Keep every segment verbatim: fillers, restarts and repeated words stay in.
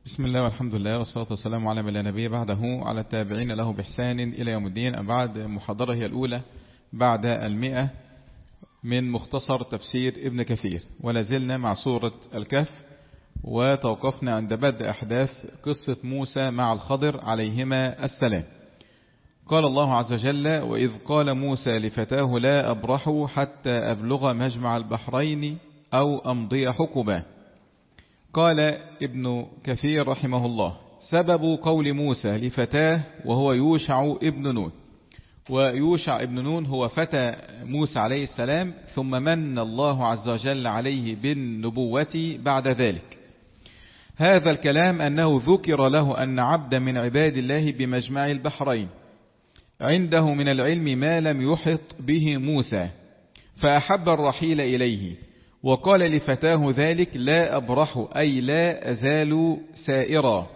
بسم الله والحمد لله والصلاة والسلام على من لا نبي بعده على التابعين له بإحسان إلى يوم الدين. بعد محاضرة هي الأولى بعد المئة من مختصر تفسير ابن كثير، ولا زلنا مع سورة الكهف، وتوقفنا عند بدء أحداث قصة موسى مع الخضر عليهما السلام. قال الله عز وجل: وإذ قال موسى لفتاه لا أبرح حتى أبلغ مجمع البحرين أو أمضي حقبا. قال ابن كثير رحمه الله: سبب قول موسى لفتاه وهو يوشع ابن نون، ويوشع ابن نون هو فتى موسى عليه السلام، ثم من الله عز وجل عليه بالنبوة بعد ذلك. هذا الكلام أنه ذكر له أن عبدا من عباد الله بمجمع البحرين عنده من العلم ما لم يحط به موسى، فأحب الرحيل إليه، وقال لفتاه ذلك: لا أبرح أي لا أزال سائرا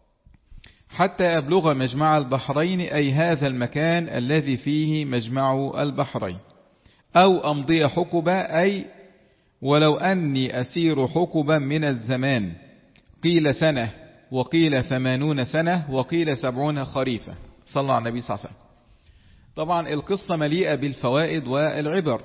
حتى أبلغ مجمع البحرين، أي هذا المكان الذي فيه مجمع البحرين، أو أمضي حقبا أي ولو أني أسير حقبا من الزمان، قيل سنة وقيل ثمانون سنة وقيل سبعون خريفة. صلى على النبي صلى الله عليه وسلم. طبعا القصة مليئة بالفوائد والعبر،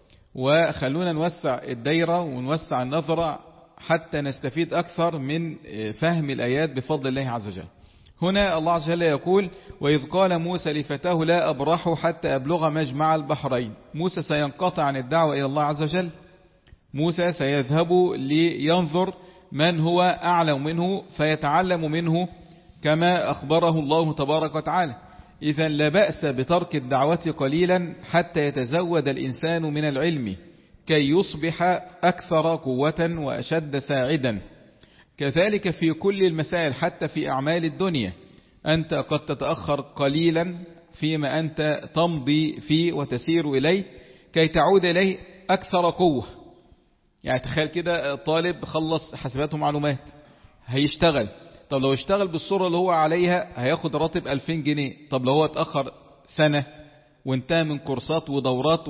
وخلونا نوسع الدايرة ونوسع النظرة حتى نستفيد أكثر من فهم الآيات بفضل الله عز وجل. هنا الله عز وجل يقول: وإذ قال موسى لفتاه لا أبرح حتى أبلغ مجمع البحرين. موسى سينقطع عن الدعوة إلى الله عز وجل، موسى سيذهب لينظر من هو أعلم منه فيتعلم منه كما أخبره الله تبارك وتعالى. إذن لا بأس بترك الدعوة قليلا حتى يتزود الإنسان من العلم كي يصبح أكثر قوة وأشد ساعدا. كذلك في كل المسائل، حتى في أعمال الدنيا، أنت قد تتأخر قليلا فيما أنت تمضي فيه وتسير إليه كي تعود إليه أكثر قوة. يعني تخيل كده طالب خلص حسابات ومعلومات هيشتغل، طب لو اشتغل بالصورة اللي هو عليها هياخد راتب ألفين جنيه. طب لو هو اتأخر سنة وانتهى من كورسات ودورات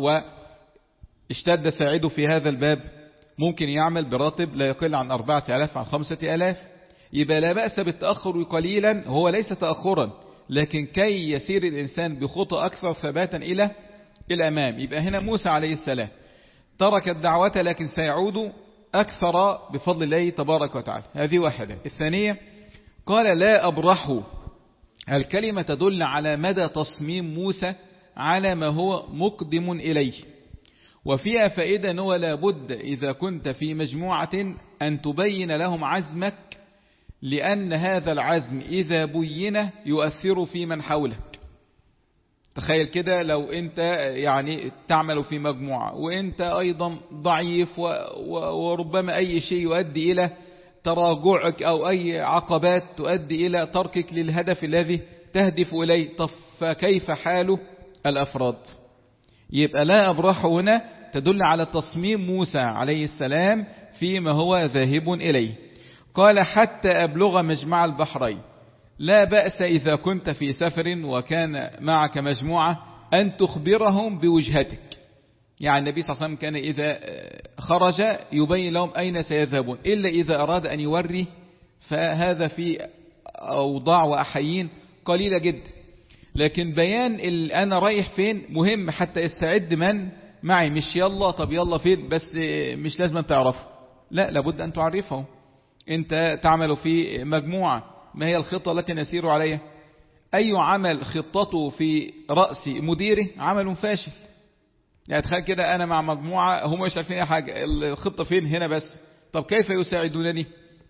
واشتد ساعده في هذا الباب، ممكن يعمل براتب لا يقل عن أربعة آلاف عن خمسة آلاف. يبقى لا بأس بالتأخر قليلا، هو ليس تأخرا، لكن كي يسير الإنسان بخطى أكثر ثباتا إلى الأمام. يبقى هنا موسى عليه السلام ترك الدعوة لكن سيعود أكثر بفضل الله تبارك وتعالى. هذه واحدة. الثانية قال لا أبرح. الكلمة تدل على مدى تصميم موسى على ما هو مقدم إليه، وفيها فائدة أنه لابد إذا كنت في مجموعة أن تبين لهم عزمك، لأن هذا العزم إذا بين يؤثر في من حولك. تخيل كده لو أنت يعني تعمل في مجموعة وأنت أيضا ضعيف وربما أي شيء يؤدي إلى تراجعك أو أي عقبات تؤدي إلى تركك للهدف الذي تهدف إليه، فكيف حال الأفراد؟ يبقى لا أبرح هنا تدل على تصميم موسى عليه السلام فيما هو ذاهب إليه. قال حتى أبلغ مجمع البحرين. لا بأس إذا كنت في سفر وكان معك مجموعة أن تخبرهم بوجهتك. يعني النبي صلى الله عليه وسلم كان إذا خرج يبين لهم أين سيذهبون، إلا إذا أراد أن يوري، فهذا في أوضاع وأحيين قليلة جدا. لكن بيان أنا رايح فين مهم حتى يستعد من معي، مش يلا طب يلا فين بس مش لازم تعرف، لا، لابد أن تعرفهم. أنت تعمل في مجموعة، ما هي الخطة التي نسير عليها؟ أي عمل خطته في رأس مديره عمل فاشل. يعني تخيل كده أنا مع مجموعة هم مش عارفين حاجة، الخطة فين هنا بس، طب كيف يساعدونني؟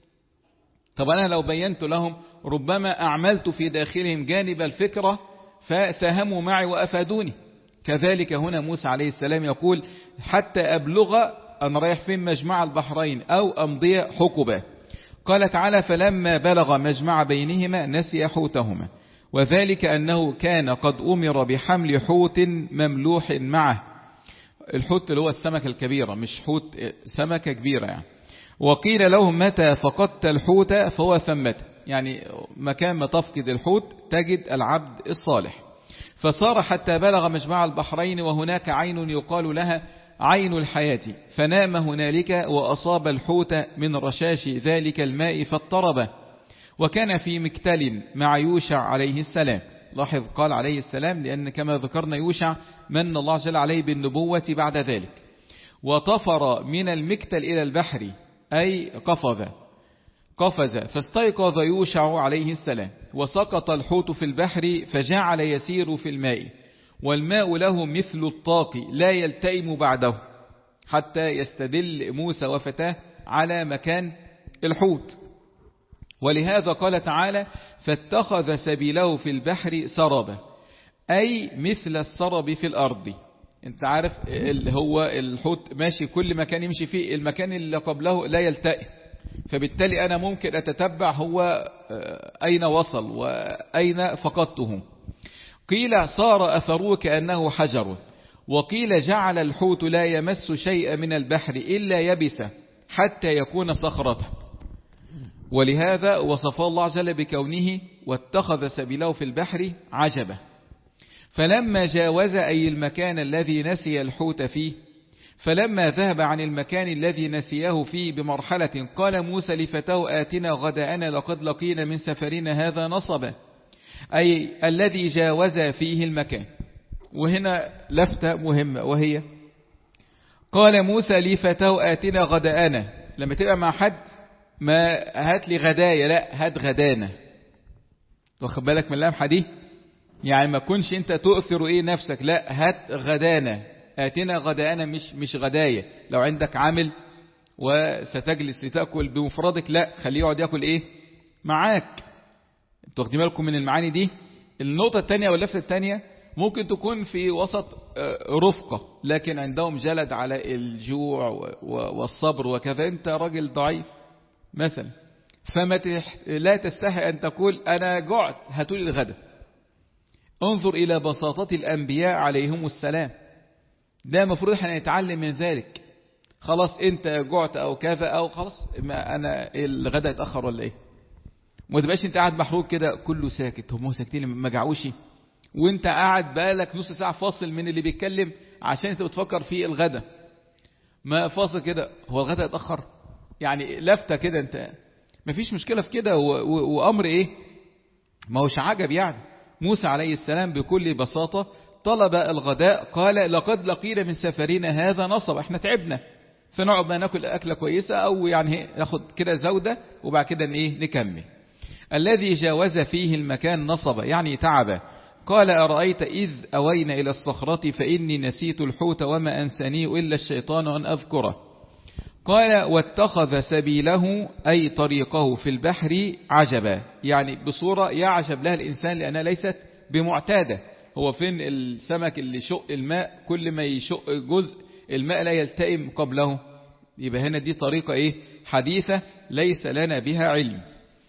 طب أنا لو بينت لهم ربما أعملت في داخلهم جانب الفكرة فساهموا معي وأفادوني. كذلك هنا موسى عليه السلام يقول حتى أبلغ، أنا رايح فين؟ مجمع البحرين أو أمضي حقبا. قال تعالى: فلما بلغ مجمع بينهما نسي حوتهما، وذلك أنه كان قد أمر بحمل حوت مملوح معه. الحوت اللي هو السمكة الكبيرة، مش حوت، سمكة كبيرة يعني. وقيل لهم متى فقدت الحوت فهو ثمة، يعني مكان ما تفقد الحوت تجد العبد الصالح. فصار حتى بلغ مجمع البحرين، وهناك عين يقال لها عين الحياة، فنام هنالك وأصاب الحوت من رشاش ذلك الماء فاضطرب، وكان في مكتل مع يوشع عليه السلام. لاحظ قال عليه السلام لأن كما ذكرنا يوشع من الله جل عليه بالنبوة بعد ذلك. وطفر من المكتل إلى البحر أي قفز قفز فاستيقظ يوشع عليه السلام وسقط الحوت في البحر فجعل يسير في الماء والماء له مثل الطاق لا يلتئم بعده حتى يستدل موسى وفتاه على مكان الحوت. ولهذا قال تعالى فاتخذ سبيله في البحر سربا أي مثل السرب في الأرض. انت عارف اللي هو الحوت ماشي كل مكان يمشي فيه المكان اللي قبله لا يلتئم، فبالتالي أنا ممكن أتتبع هو أين وصل وأين فقدته. قيل صار أثره كأنه حجر، وقيل جعل الحوت لا يمس شيء من البحر إلا يبس حتى يكون صخرة. ولهذا وصف الله جل بكونه واتخذ سبيله في البحر عجبا. فلما جاوز أي المكان الذي نسي الحوت فيه فلما ذهب عن المكان الذي نسيه فيه بمرحلة قال موسى لفتاه آتنا غداءنا لقد لقينا من سفرنا هذا نصبا أي الذي جاوز فيه المكان. وهنا لفتة مهمة وهي قال موسى لفتاه آتنا غداءنا. لما تبقى مع حد ما هات لي غدايا، لا هات غدانا. واخد بالك من اللمحة دي؟ يعني ما كنش انت تؤثر ايه نفسك، لا هات غدانا آتنا غداءنا مش مش غدايا. لو عندك عامل وستجلس لتأكل بمفردك لا خليه يقعد يأكل ايه معاك. انتوا واخدين بالكم من المعاني دي؟ النقطة الثانية واللفتة الثانية ممكن تكون في وسط رفقة لكن عندهم جلد على الجوع والصبر وكذا، انت راجل ضعيف مثلا فما لا تستحي أن تقول أنا جعت هاتولي الغدا. انظر إلى بساطة الأنبياء عليهم السلام، ده مفروض احنا نتعلم من ذلك. خلاص انت جعت أو كذا أو خلاص ما أنا الغدا يتأخر ولا إيه، ما تبقاش انت قاعد محروق كده كله ساكت، هم ساكتين ما جعوش وانت قاعد بقالك نص ساعة فاصل من اللي بيتكلم عشان انت بتفكر في الغدا. ما فاصل كده هو الغدا يتأخر يعني لفتة كده، انت مفيش مشكلة في كده وأمر ايه ما هوش عجب. يعني موسى عليه السلام بكل بساطة طلب الغداء قال لقد لقينا من سفرنا هذا نصب، احنا تعبنا فنقعد ما ناكل أكلة كويسة أو يعني ناخد كده زودة وبعد كده ايه نكمل. الذي جاوز فيه المكان نصب يعني تعب. قال أرأيت إذ أوينا إلى الصخرة فإني نسيت الحوت وما أنسانيه إلا الشيطان أن أذكره. قال واتخذ سبيله أي طريقه في البحر عجبا يعني بصورة يعجب لها الإنسان لأنها ليست بمعتادة. هو فين السمك اللي شق الماء كل ما يشق جزء الماء لا يلتئم قبله، يبقى هنا دي طريقة إيه حديثة ليس لنا بها علم.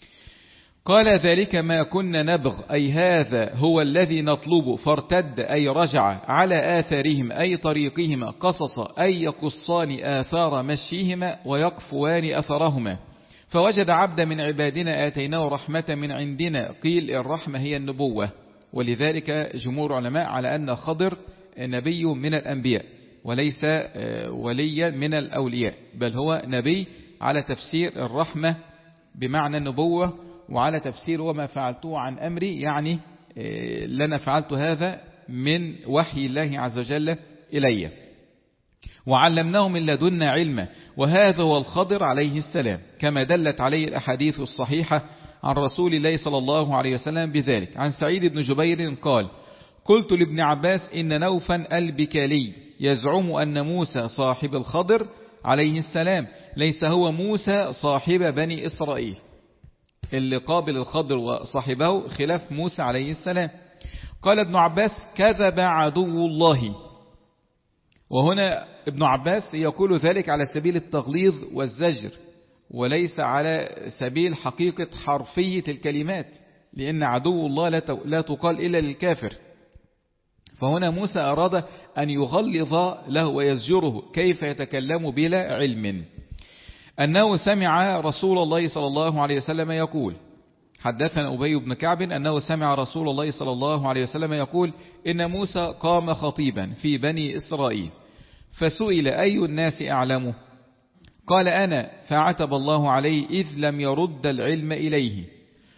قال ذلك ما كنا نبغ أي هذا هو الذي نطلبه فارتد أي رجع على آثارهم أي طريقهما قصص أي يقصان آثار مشيهما ويقفوان أثرهما. فوجد عبد من عبادنا آتيناه رحمة من عندنا. قيل الرحمة هي النبوة، ولذلك جمهور علماء على أن خضر نبي من الأنبياء وليس وليا من الأولياء، بل هو نبي على تفسير الرحمة بمعنى النبوة، وعلى تفسير وما فعلته عن أمري يعني لنا فعلت هذا من وحي الله عز وجل إلي. وعلمناه من لدنا علما، وهذا هو الخضر عليه السلام كما دلت عليه الأحاديث الصحيحة عن رسول الله صلى الله عليه وسلم بذلك. عن سعيد بن جبير قال قلت لابن عباس إن نوفا البكالي يزعم أن موسى صاحب الخضر عليه السلام ليس هو موسى صاحب بني إسرائيل، اللي قابل الخضر وصاحبه خلاف موسى عليه السلام. قال ابن عباس كذب عدو الله. وهنا ابن عباس يقول ذلك على سبيل التغليظ والزجر وليس على سبيل حقيقة حرفية الكلمات، لأن عدو الله لا تقال إلا للكافر. فهنا موسى أراد أن يغلظ له ويزجره كيف يتكلم بلا علم. أنه سمع رسول الله صلى الله عليه وسلم يقول حدثنا أبي بن كعب أنه سمع رسول الله صلى الله عليه وسلم يقول إن موسى قام خطيبا في بني إسرائيل فسئل أي الناس أعلمه قال أنا، فعتب الله عليه إذ لم يرد العلم إليه.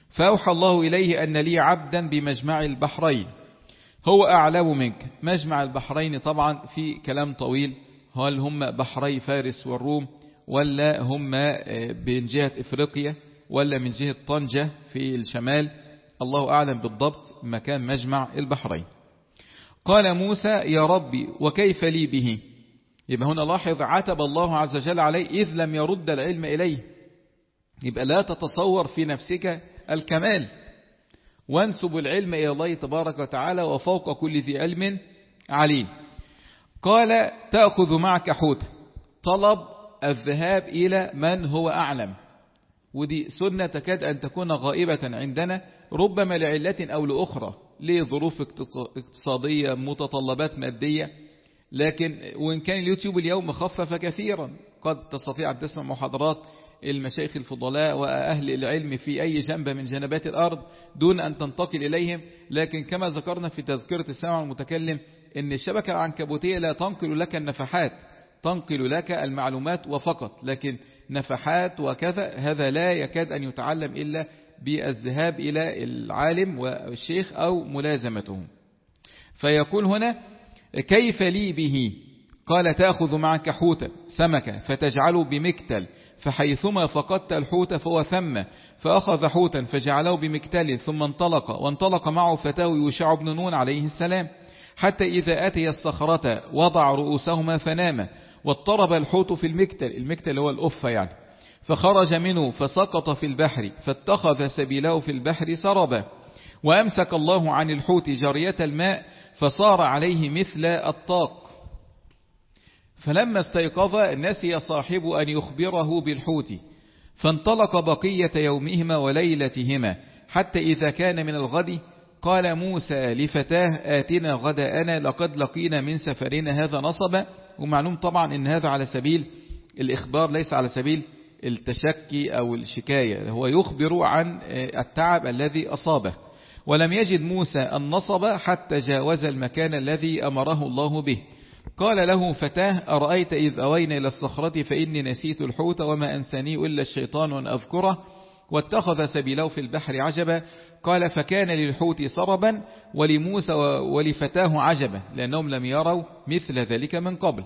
فأوحى الله إليه أن لي عبدا بمجمع البحرين هو أعلم منك. مجمع البحرين طبعا في كلام طويل، هل هم بحري فارس والروم ولا هم من جهة إفريقيا ولا من جهة طنجة في الشمال، الله أعلم بالضبط مكان مجمع البحرين. قال موسى يا ربي وكيف لي به؟ يبقى هنا لاحظ عتب الله عز وجل عليه إذ لم يرد العلم إليه. يبقى لا تتصور في نفسك الكمال، وانسب العلم إلى الله تبارك وتعالى وفوق كل ذي علم عليم. قال تأخذ معك حوتا، طلب الذهاب إلى من هو أعلم، ودي سنة تكاد أن تكون غائبة عندنا، ربما لعلة أو لأخرى، لظروف اقتصادية، متطلبات مادية. لكن وإن كان اليوتيوب اليوم خفف كثيرا، قد تستطيع أن تسمع محاضرات المشايخ الفضلاء وأهل العلم في أي جنب من جنبات الأرض دون أن تنتقل إليهم. لكن كما ذكرنا في تذكرة السامع المتكلم أن الشبكة العنكبوتية لا تنقل لك النفحات، تنقل لك المعلومات وفقط، لكن نفحات وكذا هذا لا يكاد أن يتعلم إلا بالذهاب إلى العالم والشيخ أو ملازمته. فيقول هنا كيف لي به؟ قال تأخذ معك حوتا سمكة فتجعله بمكتل، فحيثما فقدت الحوت فهو ثم، فأخذ حوتا فجعله بمكتل ثم انطلق، وانطلق معه فتاه يوشع بن نون عليه السلام، حتى إذا أتي الصخرة وضع رؤوسهما فنام، واضطرب الحوت في المكتل، المكتل هو الأفة يعني، فخرج منه فسقط في البحر، فاتخذ سبيله في البحر سربا، وأمسك الله عن الحوت جرية الماء فصار عليه مثل الطاق. فلما استيقظ نسي صاحب أن يخبره بالحوت، فانطلق بقية يومهما وليلتهما، حتى إذا كان من الغد قال موسى لفتاه آتنا غداءنا لقد لقينا من سفرنا هذا نصبا. ومعلوم طبعا ان هذا على سبيل الإخبار ليس على سبيل التشكي أو الشكاية، هو يخبر عن التعب الذي أصابه. ولم يجد موسى النصب حتى جاوز المكان الذي أمره الله به. قال له فتاه أرأيت إذ أوينا إلى الصخرة فإني نسيت الحوت وما أنساني إلا الشيطان أن أذكره، واتخذ سبيله في البحر عجبا. قال فكان للحوت سربا ولموسى ولفتاه عجبا، لأنهم لم يروا مثل ذلك من قبل.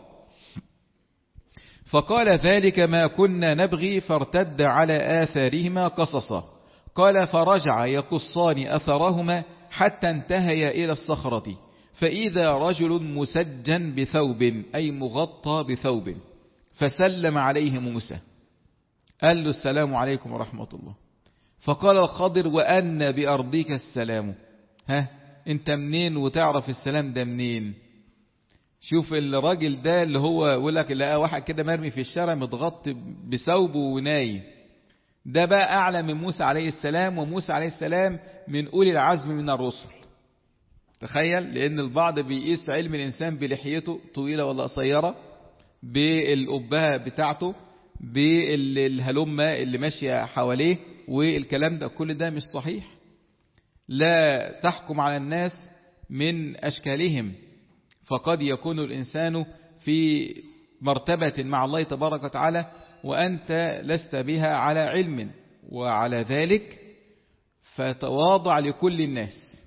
فقال ذلك ما كنا نبغي فارتد على آثارهما قصصا. قال فرجع يقصان أثرهما حتى انتهيا إلى الصخرة، فإذا رجل مسجن بثوب أي مغطى بثوب، فسلم عليه موسى، قال له السلام عليكم ورحمة الله. فقال الخضر وأن بأرضك السلام، ها انت منين وتعرف السلام ده منين؟ شوف الراجل ده اللي هو يقول لك لقى واحد كده مرمي في الشارع متغطي بثوبه ونايم، ده بقى أعلى من موسى عليه السلام، وموسى عليه السلام من أولي العزم من الرسل. تخيل، لأن البعض بيقيس علم الإنسان بلحيته طويلة ولا قصيرة، بالأبهة بتاعته، بالهلمة اللي ماشية حواليه، والكلام ده كل ده مش صحيح. لا تحكم على الناس من أشكالهم، فقد يكون الإنسان في مرتبة مع الله تبارك وتعالى وأنت لست بها على علم، وعلى ذلك فتواضع لكل الناس.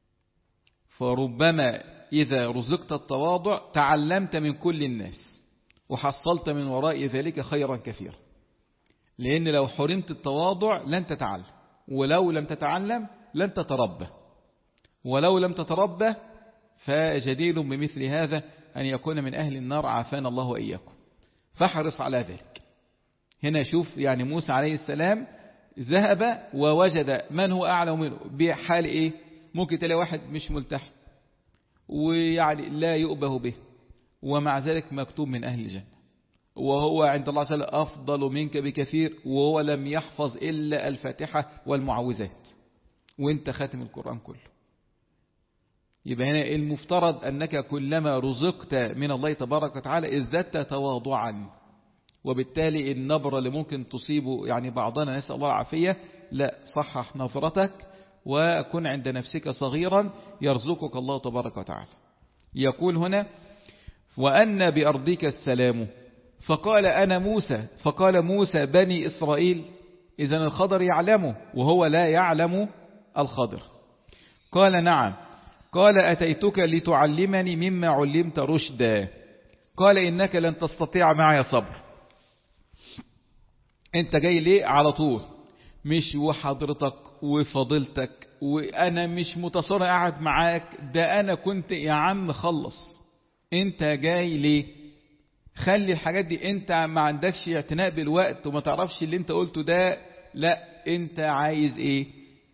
فربما إذا رزقت التواضع تعلمت من كل الناس وحصلت من وراء ذلك خيرا كثيرا، لأن لو حرمت التواضع لن تتعلم، ولو لم تتعلم لن تتربى، ولو لم تتربى فجدير بمثل هذا أن يكون من أهل النار عافانا الله وإياكم. فاحرص على ذلك. هنا شوف يعني موسى عليه السلام ذهب ووجد من هو أعلم منه بحال إيه؟ ممكن تلاقي واحد مش ملتحي ويعني لا يؤبه به، ومع ذلك مكتوب من أهل الجنة، وهو عند الله عز وجل أفضل منك بكثير، وهو لم يحفظ إلا الفاتحة والمعوذات وانت خاتم القرآن كله. يبقى هنا المفترض أنك كلما رزقت من الله تبارك وتعالى ازددت تواضعا، وبالتالي النبرة اللي ممكن تصيبه يعني بعضنا نسأل الله العافية، لا، صحح نظرتك وكن عند نفسك صغيرا يرزقك الله تبارك وتعالى. يقول هنا وأن بأرضك السلام، فقال أنا موسى، فقال موسى بني إسرائيل، إذن الخضر يعلمه وهو لا يعلم الخضر. قال نعم. قال أتيتك لتعلمني مما علمت رشدا. قال إنك لن تستطيع معي صبر. أنت جاي ليه على طول؟ مش وحضرتك وفضلتك وأنا مش متصارع قاعد معاك، ده أنا كنت يا عم خلص. أنت جاي ليه؟ خلي الحاجات دي، أنت ما عندكش اعتناء بالوقت وما تعرفش اللي أنت قلته ده. لا، أنت عايز إيه؟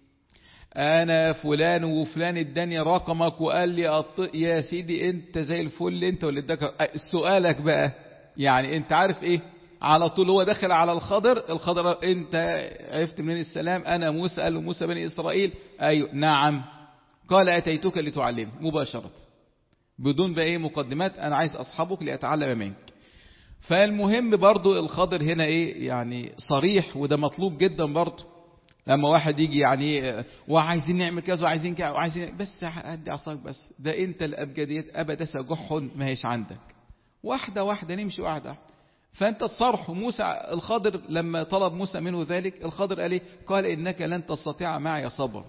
أنا فلان وفلان اداني رقمك وقال لي أط... يا سيدي أنت زي الفل أنت واللي اداك. سؤالك بقى يعني أنت عارف إيه؟ على طول هو داخل على الخضر. الخضر أنت عرفت منين السلام؟ أنا موسى. قال له موسى بني إسرائيل. أيوه نعم. قال أتيتك لتعلمني مباشرة بدون بقى إيه مقدمات، أنا عايز أصحابك لأتعلم منك. فالمهم برضو الخضر هنا إيه يعني صريح، وده مطلوب جدا برضو لما واحد يجي يعني وعايزين نعمل كذا وعايزين كذا وعايزين، بس هدي عصاك بس، ده انت الابجديات ابدا سجح ما هيش عندك. واحده واحده نمشي واحده. فانت تصرح موسى. الخضر لما طلب موسى منه ذلك، الخضر قال ايه؟ قال انك لن تستطيع معي صبر.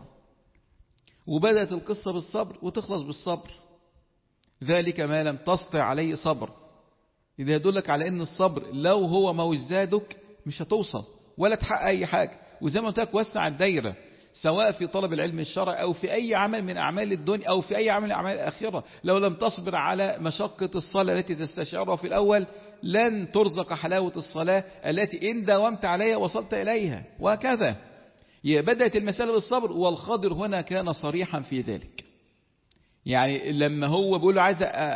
وبدات القصه بالصبر وتخلص بالصبر. ذلك ما لم تستطع عليه صبر. اذا يدلك على ان الصبر لو هو ما زادك مش هتوصل ولا تحقق اي حاجه. وزي ما قلت لك وسع الدايرة، سواء في طلب العلم الشرعي أو في أي عمل من أعمال الدنيا أو في أي عمل من أعمال الآخرة. لو لم تصبر على مشقة الصلاة التي تستشعرها في الأول لن ترزق حلاوة الصلاة التي إن داومت عليها وصلت إليها، وهكذا. بدأت المسألة بالصبر، والخضر هنا كان صريحا في ذلك. يعني لما هو بيقول له عايز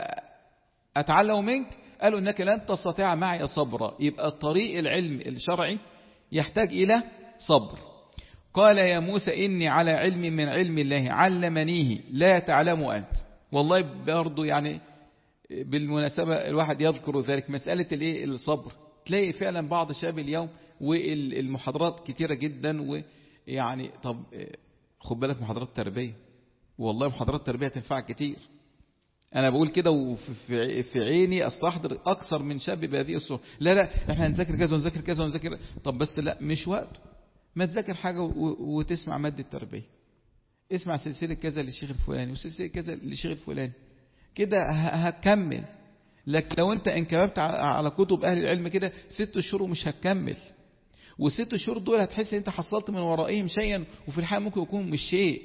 أتعلم منك، قالوا إنك لن تستطيع معي صبرا. يبقى طريق العلم الشرعي يحتاج إلى صبر. قال يا موسى إني على علم من علم الله علمنيه لا تعلم أنت. والله برضو يعني بالمناسبة الواحد يذكر ذلك مسألة الايه الصبر. تلاقي فعلا بعض شباب اليوم والمحاضرات كتيرة جدا، ويعني طب خد بالك محاضرات تربية، والله محاضرات تربية تنفعك كتير. أنا بقول كده وفي في عيني أستحضر أكثر من شاب بهذه الصورة. لا لا احنا هنذاكر كذا ونذاكر كذا ونذاكر. طب بس لا مش وقته. ما تذاكر حاجة وتسمع مادة تربية، اسمع سلسلة كذا للشيخ الفلاني وسلسلة كذا للشيخ الفلاني، كده هتكمل. لكن لو انت انكببت على كتب أهل العلم كده ست شهور ومش هتكمل، وست شهور دول هتحس ان انت حصلت من ورائهم شيئا وفي الحقيقة ممكن يكون مش شيء.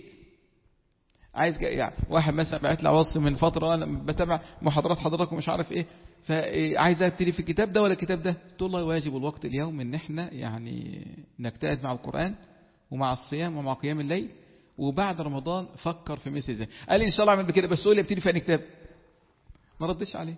عايز يعني واحد مثلا بعت لي وصف من فترة انا بتابع محاضرات حضرتك ومش عارف ايه، فعايز ابتدي في الكتاب ده ولا الكتاب ده؟ قلت والله واجب الوقت اليوم ان احنا يعني نجتهد مع القرآن ومع الصيام ومع قيام الليل، وبعد رمضان فكر في مثل زي. قال لي ان شاء الله اعمل بكده، بس قول لي ابتدي في اي كتاب. ما ردش عليه.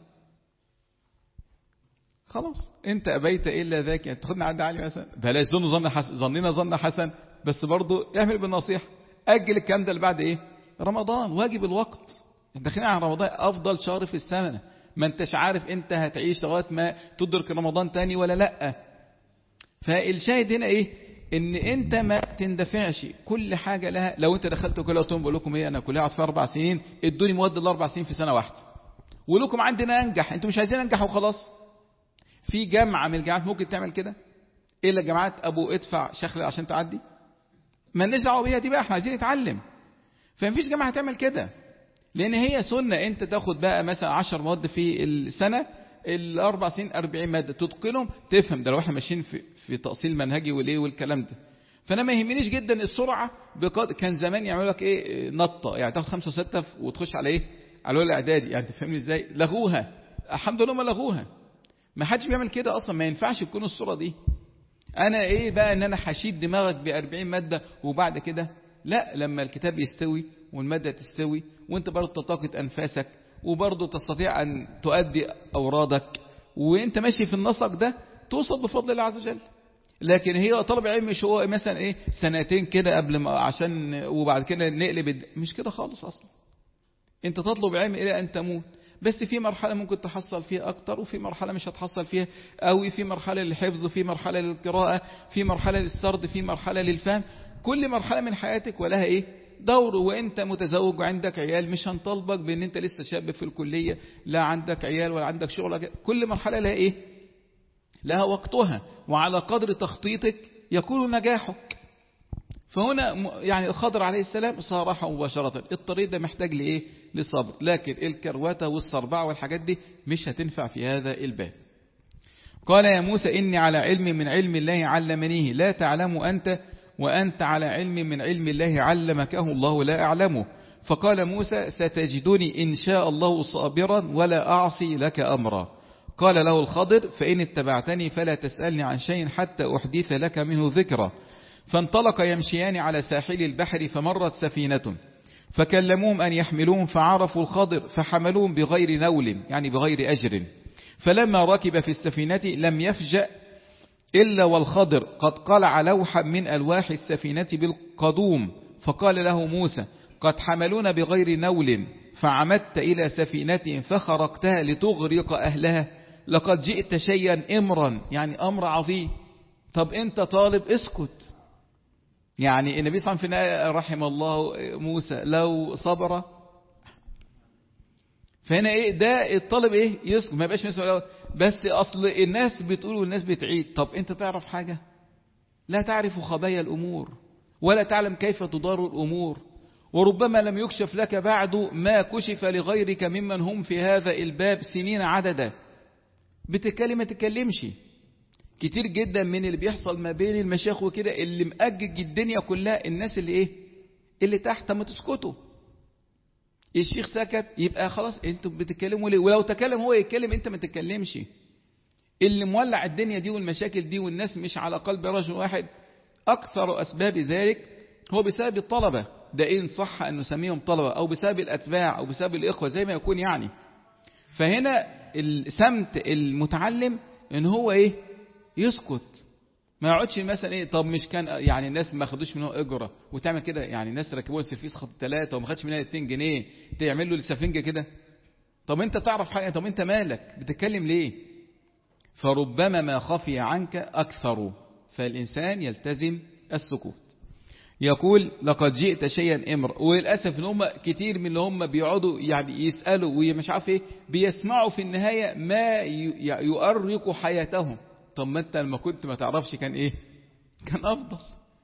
خلاص انت ابيت الا ذاك، يعني تاخدنا عند علي مثلا بلاش ظن ظن حسن، ظننا ظن حسن، بس برضه اعمل بالنصيحه. اجل الكلام ده بعد ايه؟ رمضان. واجب الوقت. داخلين على رمضان افضل شهر في السنه، ما انتش عارف انت هتعيش لغايه ما تدرك رمضان تاني ولا لا. فالشاهد هنا ايه؟ ان انت ما تندفعش. كل حاجه لها، لو انت دخلت كليه قلت لهم بقول لكم ايه انا كليه قعدت فيها اربع سنين، ادوني مواد الاربع سنين في سنه واحده ولكم عندنا انجح، انتوا مش عايزين انجح وخلاص. في جامعه من الجامعات ممكن تعمل كده الا جامعات ابو ادفع شخلة عشان تعدي، ما نزعوا بيها دي بقى، احنا عايزين نتعلم. فمفيش جامعه هتعمل كده، لان هي سنه. انت تاخد بقى مثلا عشر مواد في السنه، الاربع سنين اربعين ماده تتقنهم تفهم. ده لو احنا ماشيين في في تاصيل منهجي والايه والكلام ده. فانا ما يهمنيش جدا السرعه. بقد كان زمان يعملوا لك ايه نطه، يعني تاخد خمسة وستة وتخش على ايه على الاولى اعدادي، يعني تفهمني ازاي؟ لغوها الحمد لله، ما لغوها. ما حدش بيعمل كده اصلا، ما ينفعش تكون الصوره دي. انا ايه بقى ان انا حشيد دماغك ب أربعين ماده وبعد كده لا، لما الكتاب يستوي والماده تستوي وانت برضه تطاقت انفاسك وبرضه تستطيع ان تؤدي اورادك وانت ماشي في النسق ده، توصل بفضل الله عز وجل. لكن هي طلب علم مش هو مثلا ايه سنتين كده قبل ما عشان وبعد كده نقلب، مش كده خالص اصلا. انت تطلب علم الى ان تموت، بس في مرحلة ممكن تحصل فيها أكتر وفي مرحلة مش هتحصل فيها أو في مرحلة للحفظ، في مرحلة للقراءة، في مرحلة للسرد، في مرحلة للفهم. كل مرحلة من حياتك ولها إيه دور. وانت متزوج وعندك عيال مش هنطالبك بان انت لسه شاب في الكلية، لا عندك عيال ولا عندك شغل. كل مرحلة لها إيه لها وقتها، وعلى قدر تخطيطك يكون نجاحك. فهنا يعني الخضر عليه السلام صارح مباشرة. الطريق ده محتاج لإيه؟ لصبر، لكن الكروته والصربعة والحاجات دي مش هتنفع في هذا الباب. قال يا موسى إني على علم من علم الله علمنيه لا تعلم أنت وأنت على علم من علم الله علمكه الله لا أعلمه. فقال موسى ستجدني إن شاء الله صابرا ولا أعصي لك أمرا. قال له الخضر فإن اتبعتني فلا تسألني عن شيء حتى أحدث لك منه ذكرى. فانطلق يمشيان على ساحل البحر فمرت سفينة فكلموهم أن يحملوهم فعرفوا الخضر فحملوهم بغير نول يعني بغير أجر. فلما ركب في السفينة لم يفجأ إلا والخضر قد قلع لوحا من ألواح السفينة بالقدوم. فقال له موسى قد حملون بغير نول فعمدت إلى سفينة فخرقتها لتغرق أهلها لقد جئت شيئا إمرا يعني أمر عظيم. طب أنت طالب اسكت. يعني النبي صلى الله عليه وسلم رحم الله موسى لو صبر. فهنا ايه ده الطالب ايه يسكت ما يبقاش مسؤول. بس اصل الناس بتقول والناس بتعيد. طب انت تعرف حاجة؟ لا تعرف خبايا الامور ولا تعلم كيف تدار الامور، وربما لم يكشف لك بعد ما كشف لغيرك ممن هم في هذا الباب سنين عددا. بتتكلم ما تتكلمش. كتير جدا من اللي بيحصل ما بين المشايخ وكده اللي مأجج الدنيا كلها الناس اللي ايه اللي تحت ما تسكتوا. الشيخ سكت يبقى خلاص انتوا بتتكلموا ليه؟ ولو تكلم هو يتكلم انت ما تتكلمش. اللي مولع الدنيا دي والمشاكل دي والناس مش على قلب رجل واحد اكثر اسباب ذلك هو بسبب الطلبة. ده إن صح أن نسميهم طلبة أو بسبب الأتباع أو بسبب الإخوة زي ما يكون يعني. فهنا السمت المتعلم إن هو إيه يسكت ما يقعدش مثلا إيه طب مش كان يعني الناس ما خدوش منه إجرة وتعمل كده. يعني الناس ركبوه السيرفيس خط ثلاثة وما خدش منها اتنين جنيه تعمل له السفنجة كده. طب أنت تعرف حاجة؟ طب أنت مالك بتتكلم ليه؟ فربما ما خفي عنك أكثر. فالإنسان يلتزم السكوت. يقول لقد جئت شيئا امر. وللأسف ان هم كتير من اللي هم بيقعدوا يعني يسألوا ومش عارف ايه بيسمعوا في النهاية ما يؤرق حياتهم. طب ما انت لما كنت ما تعرفش كان ايه كان افضل.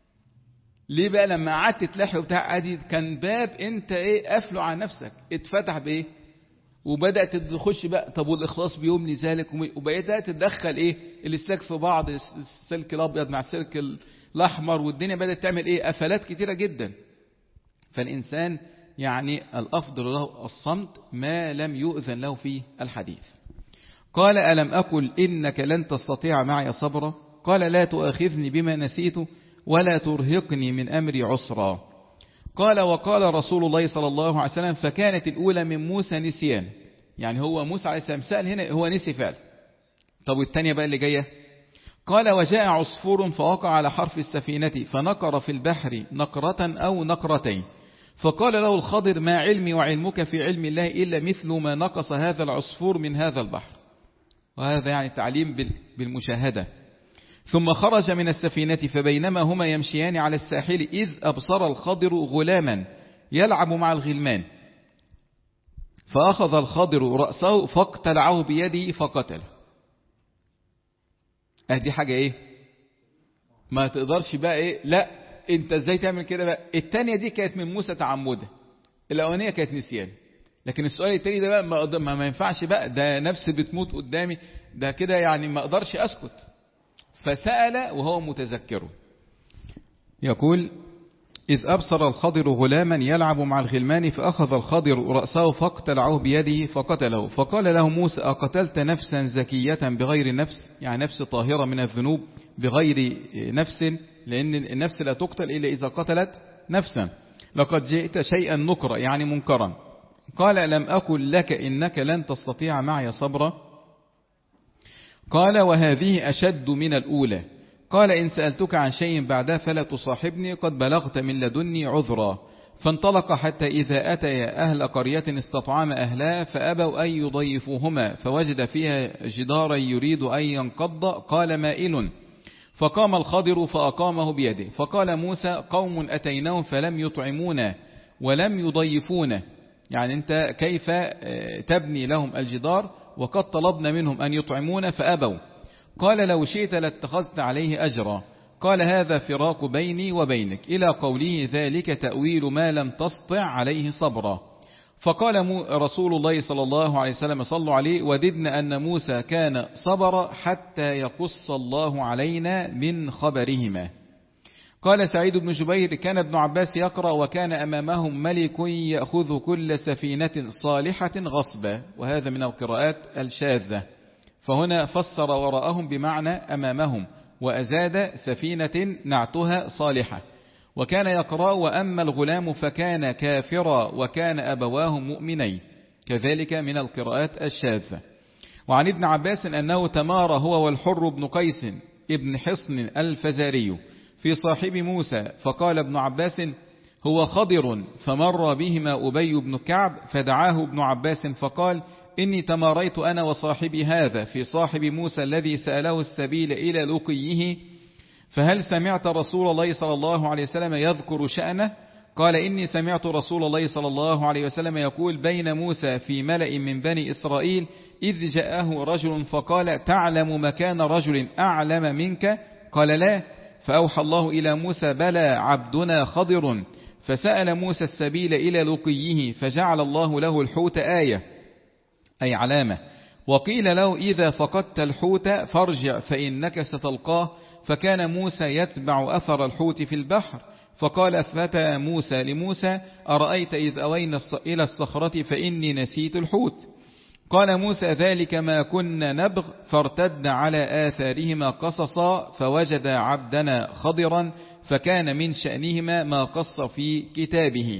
ليه بقى لما قعدت تلاحي وبتاع عادي كان باب انت ايه قافله على نفسك اتفتح بايه وبدأت تخش بقى. طب والإخلاص بيوم لذلك وبقيت تتدخل ايه الاسلاك في بعض السلك الابيض مع السلك الأحمر والدنيا بدأت تعمل إيه قفلات كتيرة جدا. فالإنسان يعني الأفضل له الصمت ما لم يؤذن له في الحديث. قال ألم أقل إنك لن تستطيع معي صبرا. قال لا تؤاخذني بما نسيت ولا ترهقني من أمري عسرا. قال وقال رسول الله صلى الله عليه وسلم فكانت الأولى من موسى نسيان. يعني هو موسى عليه السلام سأل هنا هو نسي فعل. طب والتانية بقى اللي جاية قال وجاء عصفور فوقع على حرف السفينة فنقر في البحر نقرة أو نقرتين. فقال له الخضر ما علمي وعلمك في علم الله إلا مثل ما نقص هذا العصفور من هذا البحر. وهذا يعني تعليم بالمشاهدة. ثم خرج من السفينة فبينما هما يمشيان على الساحل إذ أبصر الخضر غلاما يلعب مع الغلمان فأخذ الخضر رأسه فاقتلعه بيده فقتله. دي حاجة ايه ما تقدرش بقى ايه لا انت ازاي تعمل كده بقى. التانية دي كانت من موسى تعمده الاولانية كانت نسيان. لكن السؤال التاني ده بقى ما, ما ينفعش بقى ده نفس بتموت قدامي ده كده يعني ما اقدرش اسكت. فسأل وهو متذكره. يقول إذ أبصر الخضر غلاما يلعب مع الغلمان فأخذ الخضر رأسه فاقتلعه بيده فقتله. فقال له موسى أقتلت نفسا زكية بغير نفس يعني نفس طاهرة من الذنوب بغير نفس لأن النفس لا تقتل إلا إذا قتلت نفسا. لقد جئت شيئا نكرا يعني منكرا. قال لم أقل لك إنك لن تستطيع معي صبرا. قال وهذه أشد من الأولى. قال إن سألتك عن شيء بعدها فلا تصاحبني قد بلغت من لدني عذرا. فانطلق حتى إذا أتى أهل قرية استطعم أهلها فأبوا أن يضيفوهما فوجد فيها جدارا يريد أن ينقض قال مائل. فقام الخضر فأقامه بيده. فقال موسى قوم أتيناهم فلم يطعمونا ولم يضيفونا يعني أنت كيف تبني لهم الجدار وقد طلبنا منهم أن يطعمونا فأبوا. قال لو شئت لاتخذت عليه أجرا. قال هذا فراق بيني وبينك إلى قوله ذلك تأويل ما لم تسطع عليه صبرا. فقال رسول الله صلى الله عليه وسلم صلوا عليه وددنا أن موسى كان صبر حتى يقص الله علينا من خبرهما. قال سعيد بن جبير كان ابن عباس يقرأ وكان أمامهم ملك يأخذ كل سفينة صالحة غصبا، وهذا من القراءات الشاذة، فهنا فسر وراءهم بمعنى أمامهم، وأزاد سفينة نعتها صالحة. وكان يقرأ وأما الغلام فكان كافرا وكان أبواه مؤمنين، كذلك من القراءات الشاذة. وعن ابن عباس أنه تمارى هو والحر بن قيس ابن حصن الفزاري في صاحب موسى، فقال ابن عباس هو خضر، فمر بهما أبي بن كعب فدعاه ابن عباس فقال إني تماريت أنا وصاحبي هذا في صاحب موسى الذي سأله السبيل إلى لقيه، فهل سمعت رسول الله صلى الله عليه وسلم يذكر شأنه؟ قال إني سمعت رسول الله صلى الله عليه وسلم يقول بين موسى في ملأ من بني إسرائيل إذ جاءه رجل فقال تعلم مكان رجل أعلم منك؟ قال لا، فأوحى الله إلى موسى بلى عبدنا خضر، فسأل موسى السبيل إلى لقيه فجعل الله له الحوت آية أي علامة، وقيل له إذا فقدت الحوت فارجع فإنك ستلقاه، فكان موسى يتبع أثر الحوت في البحر، فقال فتى موسى لموسى أرأيت إذ أوينا إلى الصخرة فإني نسيت الحوت؟ قال موسى ذلك ما كنا نبغ، فارتد على آثارهما قصصا فوجد عبدنا خضرا، فكان من شأنهما ما قص في كتابه.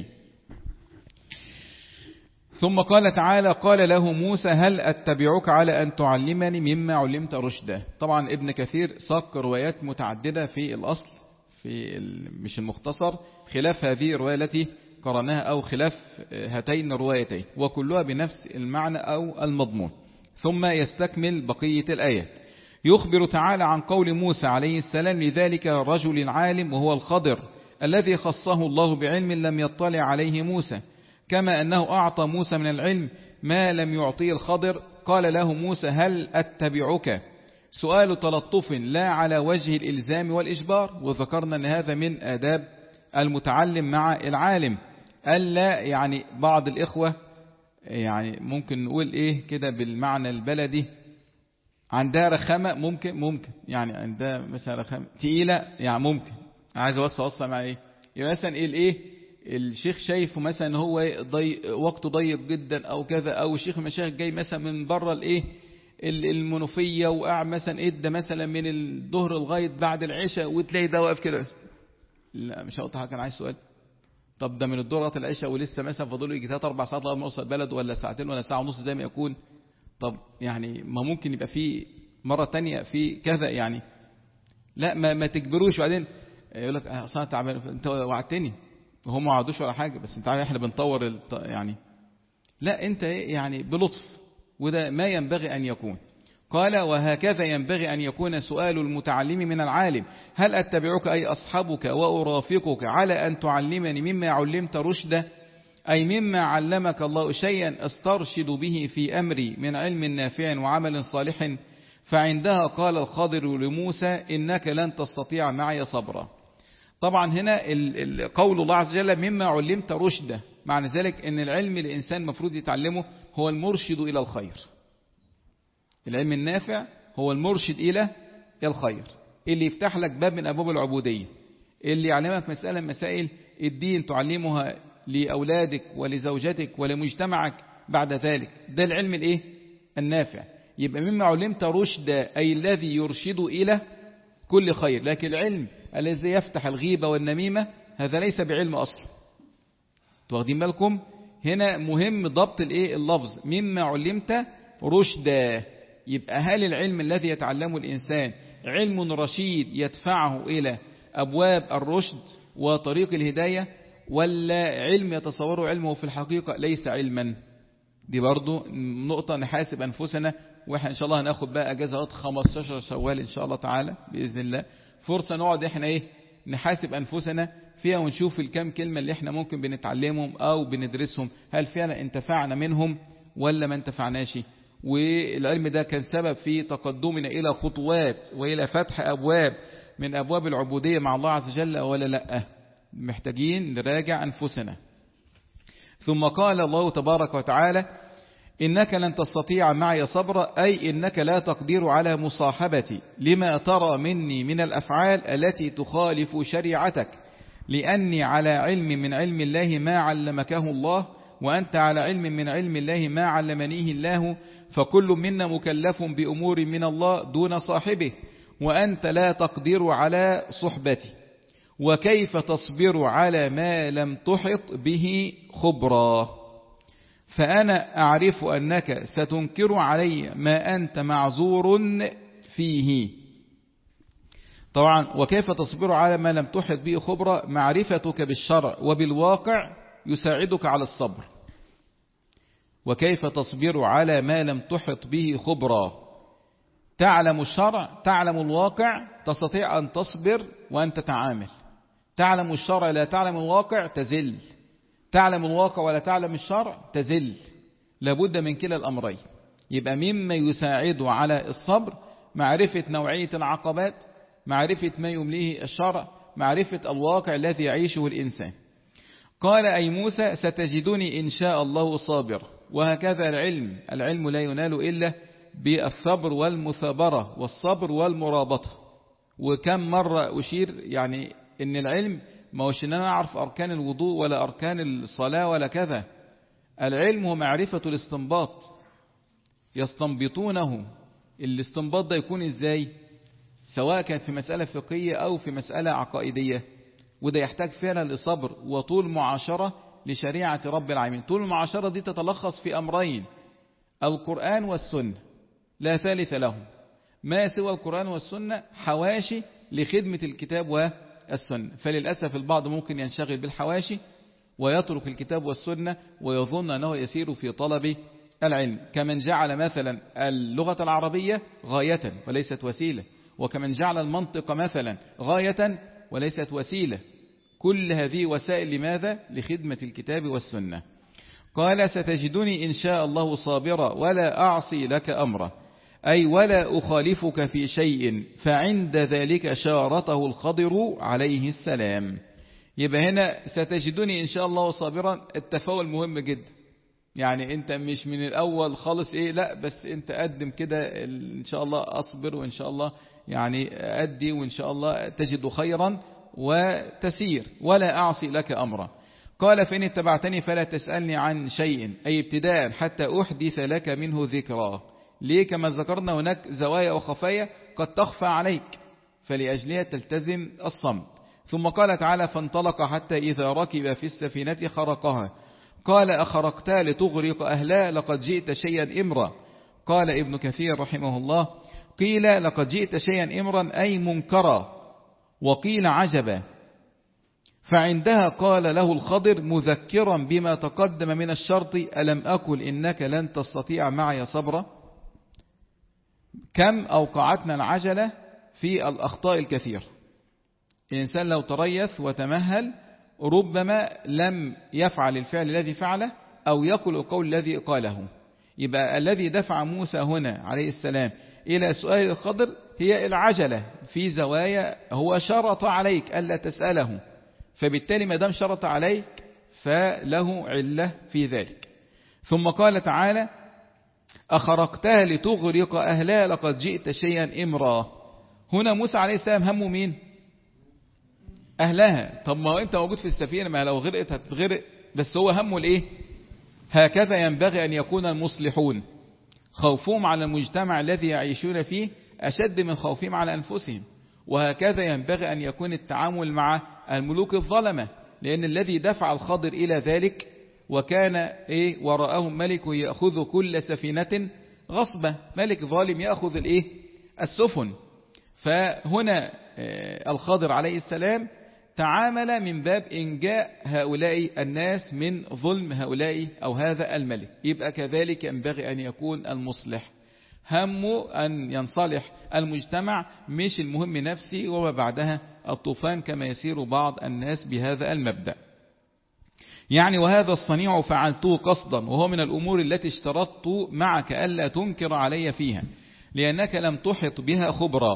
ثم قال تعالى قال له موسى هل أتبعك على أن تعلمني مما علمت رشدا. طبعا ابن كثير ساق روايات متعددة في الأصل في مش المختصر خلاف هذه الرواية التي قرناها أو خلاف هاتين الروايتين، وكلها بنفس المعنى أو المضمون. ثم يستكمل بقية الآيات. يخبر تعالى عن قول موسى عليه السلام لذلك الرجل العالم وهو الخضر الذي خصه الله بعلم لم يطلع عليه موسى، كما أنه أعطى موسى من العلم ما لم يعطيه الخضر. قال له موسى هل أتبعك؟ سؤال تلطف لا على وجه الإلزام والإجبار، وذكرنا أن هذا من آداب المتعلم مع العالم، ألا يعني بعض الإخوة يعني ممكن نقول إيه كده بالمعنى البلدي عندها رخامة، ممكن ممكن يعني عندها مثلا رخامة تقيلة يعني ممكن عايز أوصل وصل مع إيه يعني مثلا إيه الإيه الشيخ شايفه مثلا هو ضي وقته ضيق جدا أو كذا، أو الشيخ المشايخ جاي مثلا من بره الإيه المنوفية وقاعد مثلا إدى مثلا من الظهر لغاية بعد العشاء، وتلاقي ده واقف كده. لا مش هقطع، كان عايز سؤال. طب ده من الظهر لغاية العشاء ولسه مثلا فاضل له يجي ثلاث أربع ساعات لغاية ما يوصل البلد، ولا ساعتين ولا ساعة ونص زي ما يكون. طب يعني ما ممكن يبقى في مرة تانية في كذا يعني. لا ما, ما تجبروش. وبعدين يقول لك أصلا تعبان أنت وعدتني، وهم ما وعدوش ولا حاجة، بس انت عارف احنا بنطور يعني. لا انت يعني بلطف، وده ما ينبغي أن يكون. قال وهكذا ينبغي أن يكون سؤال المتعلم من العالم هل أتبعك أي أصحبك وأرافقك على أن تعلمني مما علمت رشدا، أي مما علمك الله شيئا استرشد به في أمري من علم نافع وعمل صالح. فعندها قال الخضر لموسى إنك لن تستطيع معي صبرا. طبعا هنا قول الله عز وجل مما علمت رشدا، معنى ذلك أن العلم الإنسان مفروض يتعلمه هو المرشد إلى الخير. العلم النافع هو المرشد إلى الخير، اللي يفتح لك باب من أبواب العبودية، اللي يعلمك مسألة مسائل الدين تعلمها لأولادك ولزوجتك ولمجتمعك بعد ذلك. ده العلم الإيه؟ النافع. يبقى مما علمت رشدا أي الذي يرشد إلى كل خير. لكن العلم الذي يفتح الغيبة والنميمة هذا ليس بعلم أصلا. واخدين بالكم؟ هنا مهم ضبط الإيه؟ اللفظ مما علمت رشدا. يبقى هل العلم الذي يتعلمه الإنسان علم رشيد يدفعه إلى أبواب الرشد وطريق الهداية، ولا علم يتصوره علمه في الحقيقة ليس علما؟ دي برضو نقطة نحاسب أنفسنا. وإحنا إن شاء الله هناخد بقى أجازة خمستاشر شوال إن شاء الله تعالى بإذن الله، فرصة نقعد إحنا إيه نحاسب أنفسنا فيها ونشوف الكام كلمة اللي إحنا ممكن بنتعلمهم أو بندرسهم هل فعلا انتفعنا منهم ولا ما انتفعناش. والعلم ده كان سبب في تقدمنا إلى خطوات وإلى فتح أبواب من أبواب العبودية مع الله عز وجل ولا لا؟ محتاجين نراجع أنفسنا. ثم قال الله تبارك وتعالى إنك لن تستطيع معي صبرا، أي إنك لا تقدر على مصاحبتي لما ترى مني من الأفعال التي تخالف شريعتك، لأني على علم من علم الله ما علمكه الله، وأنت على علم من علم الله ما علمنيه الله، فكل منا مكلف بأمور من الله دون صاحبه، وأنت لا تقدر على صحبتي، وكيف تصبر على ما لم تحط به خبرا، فأنا أعرف أنك ستنكر علي ما أنت معذور فيه. طبعا وكيف تصبر على ما لم تحط به خبرا، معرفتك بالشرع وبالواقع يساعدك على الصبر. وكيف تصبر على ما لم تحط به خبرا، تعلم الشرع تعلم الواقع تستطيع أن تصبر وأن تتعامل. تعلم الشرع لا تعلم الواقع تزل، تعلم الواقع ولا تعلم الشرع تزل. لابد من كلا الأمرين. يبقى مما يساعد على الصبر معرفة نوعية العقبات، معرفة ما يمليه الشرع، معرفة الواقع الذي يعيشه الإنسان. قال أي موسى ستجدني إن شاء الله صابر. وهكذا العلم العلم لا ينال إلا بالصبر والمثابرة والصبر والمرابطة. وكم مرة أشير يعني إن العلم ما هوش إن أنا أعرف أركان الوضوء ولا أركان الصلاة ولا كذا. العلم هو معرفة الاستنباط، يستنبطونه. الاستنباط ده يكون إزاي؟ سواء كانت في مسألة فقهية أو في مسألة عقائدية، وده يحتاج فعلا لصبر وطول معاشرة لشريعة رب العالمين. طول المعاشرة دي تتلخص في أمرين: القرآن والسنة، لا ثالث لهم. ما سوى القرآن والسنة حواشي لخدمة الكتاب والسنة. فللأسف البعض ممكن ينشغل بالحواشي ويترك الكتاب والسنة ويظن أنه يسير في طلب العلم، كمن جعل مثلا اللغة العربية غاية وليست وسيلة، وكمن جعل المنطق مثلا غاية وليست وسيلة. كل هذه وسائل لماذا؟ لخدمة الكتاب والسنة. قال ستجدني إن شاء الله صابرا ولا أعصي لك أمرا، أي ولا أخالفك في شيء، فعند ذلك شارته الخضر عليه السلام. يبقى هنا ستجدني إن شاء الله صابرا، التفاؤل مهم جدا. يعني أنت مش من الأول خالص إيه، لا بس أنت قدم كده إن شاء الله أصبر، وإن شاء الله يعني أدي، وإن شاء الله تجد خيرا وتسير. ولا أعصي لك أمرا. قال فإن اتبعتني فلا تسألني عن شيء، أي ابتداء حتى أحدث لك منه ذكرى. ليه؟ كما ذكرنا هناك زوايا وخفايا قد تخفى عليك، فلأجلها تلتزم الصمت. ثم قال تعالى فانطلق حتى إذا ركب في السفينة خرقها. قال أخرقتها لتغرق أهلها لقد جئت شيئا إمرا. قال ابن كثير رحمه الله قيل لقد جئت شيئا إمرا أي منكرا، وقيل عجبا. فعندها قال له الخضر مذكرا بما تقدم من الشرط ألم أقل إنك لن تستطيع معي صبرا. كم أوقعتنا العجلة في الأخطاء الكثير. الإنسان لو تريث وتمهل ربما لم يفعل الفعل الذي فعله أو يقول القول الذي قاله. يبقى الذي دفع موسى هنا عليه السلام إلى سؤال الخضر هي العجلة في زوايا. هو شرط عليك ألا تسأله، فبالتالي ما دام شرط عليك فله علة في ذلك. ثم قال تعالى أخرقتها لتغرق أهلها لقد جئت شيئا إمرا. هنا موسى عليه السلام همه مين؟ أهلها. طب ما أنت موجود في السفينة، ما لو غرقت هتتغرق، بس هو همه الإيه؟ هكذا ينبغي أن يكون المصلحون. خوفهم على المجتمع الذي يعيشون فيه أشد من خوفهم على أنفسهم. وهكذا ينبغي أن يكون التعامل مع الملوك الظلمة، لأن الذي دفع الخضر إلى ذلك وكان إيه وراءهم ملك يأخذ كل سفينة غصبة، ملك ظالم يأخذ الإيه السفن. فهنا الخضر عليه السلام تعامل من باب إنجاء هؤلاء الناس من ظلم هؤلاء أو هذا الملك. يبقى كذلك ينبغي أن يكون المصلح همه أن ينصلح المجتمع، مش المهم نفسي وما بعدها الطوفان كما يسير بعض الناس بهذا المبدأ. يعني وهذا الصنيع فعلته قصدا، وهو من الأمور التي اشترطت معك ألا تنكر علي فيها لأنك لم تحط بها خبرا.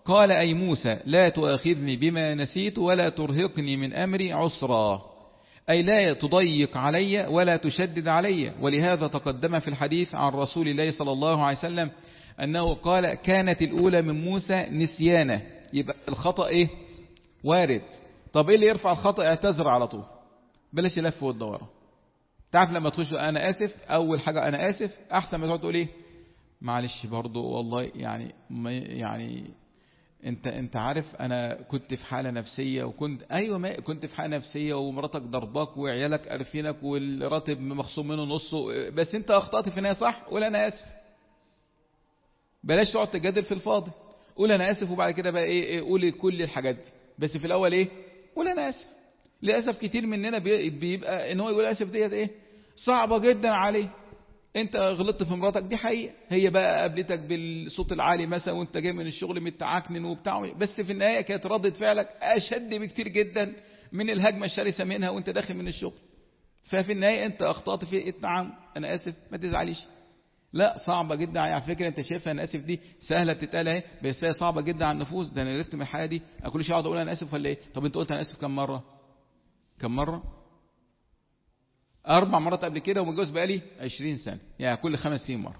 قال أي موسى لا تؤاخذني بما نسيت ولا ترهقني من أمري عسرا، أي لا تضيق علي ولا تشدد علي. ولهذا تقدم في الحديث عن رسول الله صلى الله عليه وسلم أنه قال كانت الأولى من موسى نسيانه. يبقى الخطأ إيه؟ وارد. طب إيه اللي يرفع الخطأ؟ اعتذر على طول، بلاش لف والدورة. تعرف لما تخش أنا آسف، أول حاجة أنا آسف، أحسن ما تقعد تقول إيه معلش برضو والله يعني يعني انت انت عارف انا كنت في حالة نفسية وكنت ايوه ما كنت في حالة نفسية ومراتك ضرباك وعيالك قرفينك والراتب مخصوم منه نصه، بس انت اخطأت في النهاية صح، قول انا اسف. بلاش تقعد تجادل في الفاضي، قول انا اسف وبعد كده بقى ايه, ايه قول كل الحاجات دي، بس في الاول ايه قول انا اسف. للاسف كتير مننا بيبقى ان هو يقول اسف ديت ايه صعبة جدا عليه. انت غلطت في مراتك دي حقيقة، هي بقى قابلتك بالصوت العالي مثلا وانت جاي من الشغل متعكنن وبتاع، بس في النهاية كانت ردة فعلك اشد بكتير جدا من الهجمة الشرسة منها وانت داخل من الشغل. ففي النهاية انت اخطأت في التعامل، انا اسف ما تزعليش. لا صعبة جدا على فكرة، انت شايفها انا اسف دي سهلة بتتقال اهي، بس هي صعبة جدا على النفوس. ده انا عرفت من الحياة دي كل شيء اقعد اقول انا اسف ولا ايه؟ طب انت قلت انا اسف كم مرة؟ كم مرة؟ أربع مرات قبل كده ومتجوز بقالي عشرين سنة، يعني كل خمس سنين مرة.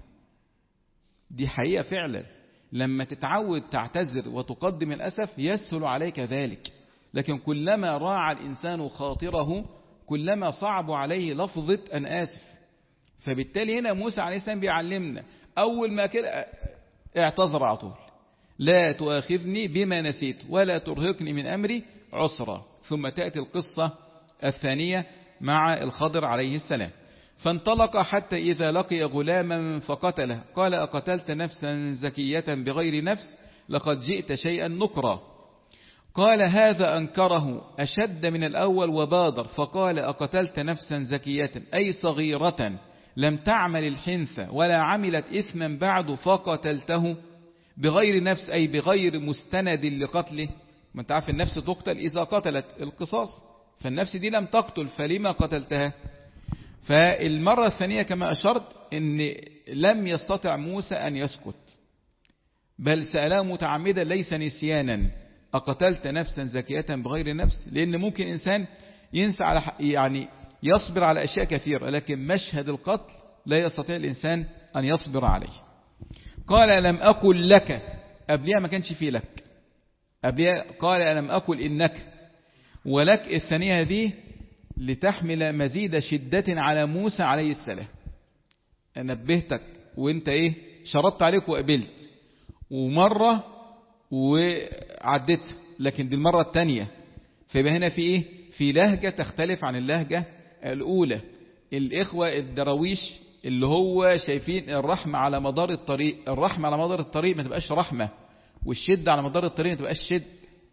دي حقيقة فعلا. لما تتعود تعتذر وتقدم الأسف يسهل عليك ذلك، لكن كلما راعى الإنسان خاطره كلما صعب عليه لفظة أن آسف. فبالتالي هنا موسى عليه السلام بيعلمنا أول ما كده اعتذر على طول، لا تؤاخذني بما نسيت ولا ترهقني من أمري عسرا. ثم تأتي القصة الثانية مع الخضر عليه السلام. فانطلق حتى إذا لقي غلاما فقتله، قال أقتلت نفسا زكية بغير نفس لقد جئت شيئا نكرا. قال هذا أنكره أشد من الأول وبادر فقال أقتلت نفسا زكية أي صغيرة لم تعمل الحنث ولا عملت إثما بعد فقتلته بغير نفس أي بغير مستند لقتله. ما انت عارف النفس تقتل إذا قتلت القصاص، فالنفس دي لم تقتل فلما قتلتها. فالمرة الثانية كما أشرت ان لم يستطع موسى أن يسكت، بل سأله متعمدا ليس نسيانا أقتلت نفسا زكية بغير نفس، لأن ممكن إنسان ينسى على يعني يصبر على أشياء كثيرة، لكن مشهد القتل لا يستطيع الإنسان أن يصبر عليه. قال لم أقل لك، قبلها ما كانش فيه لك، قبلها قال لم أقل إنك، ولك الثانية هذه لتحمل مزيد شدة على موسى عليه السلام. نبهتك وانت ايه شرطت عليك وقبلت، ومرة وعدتها، لكن دي المرة الثانية. فيبقى هنا في ايه في لهجة تختلف عن اللهجة الأولى. الإخوة الدراويش اللي هو شايفين الرحمة على مدار الطريق، الرحمة على مدار الطريق ما تبقاش رحمة، والشدة على مدار الطريق ما تبقاش شد،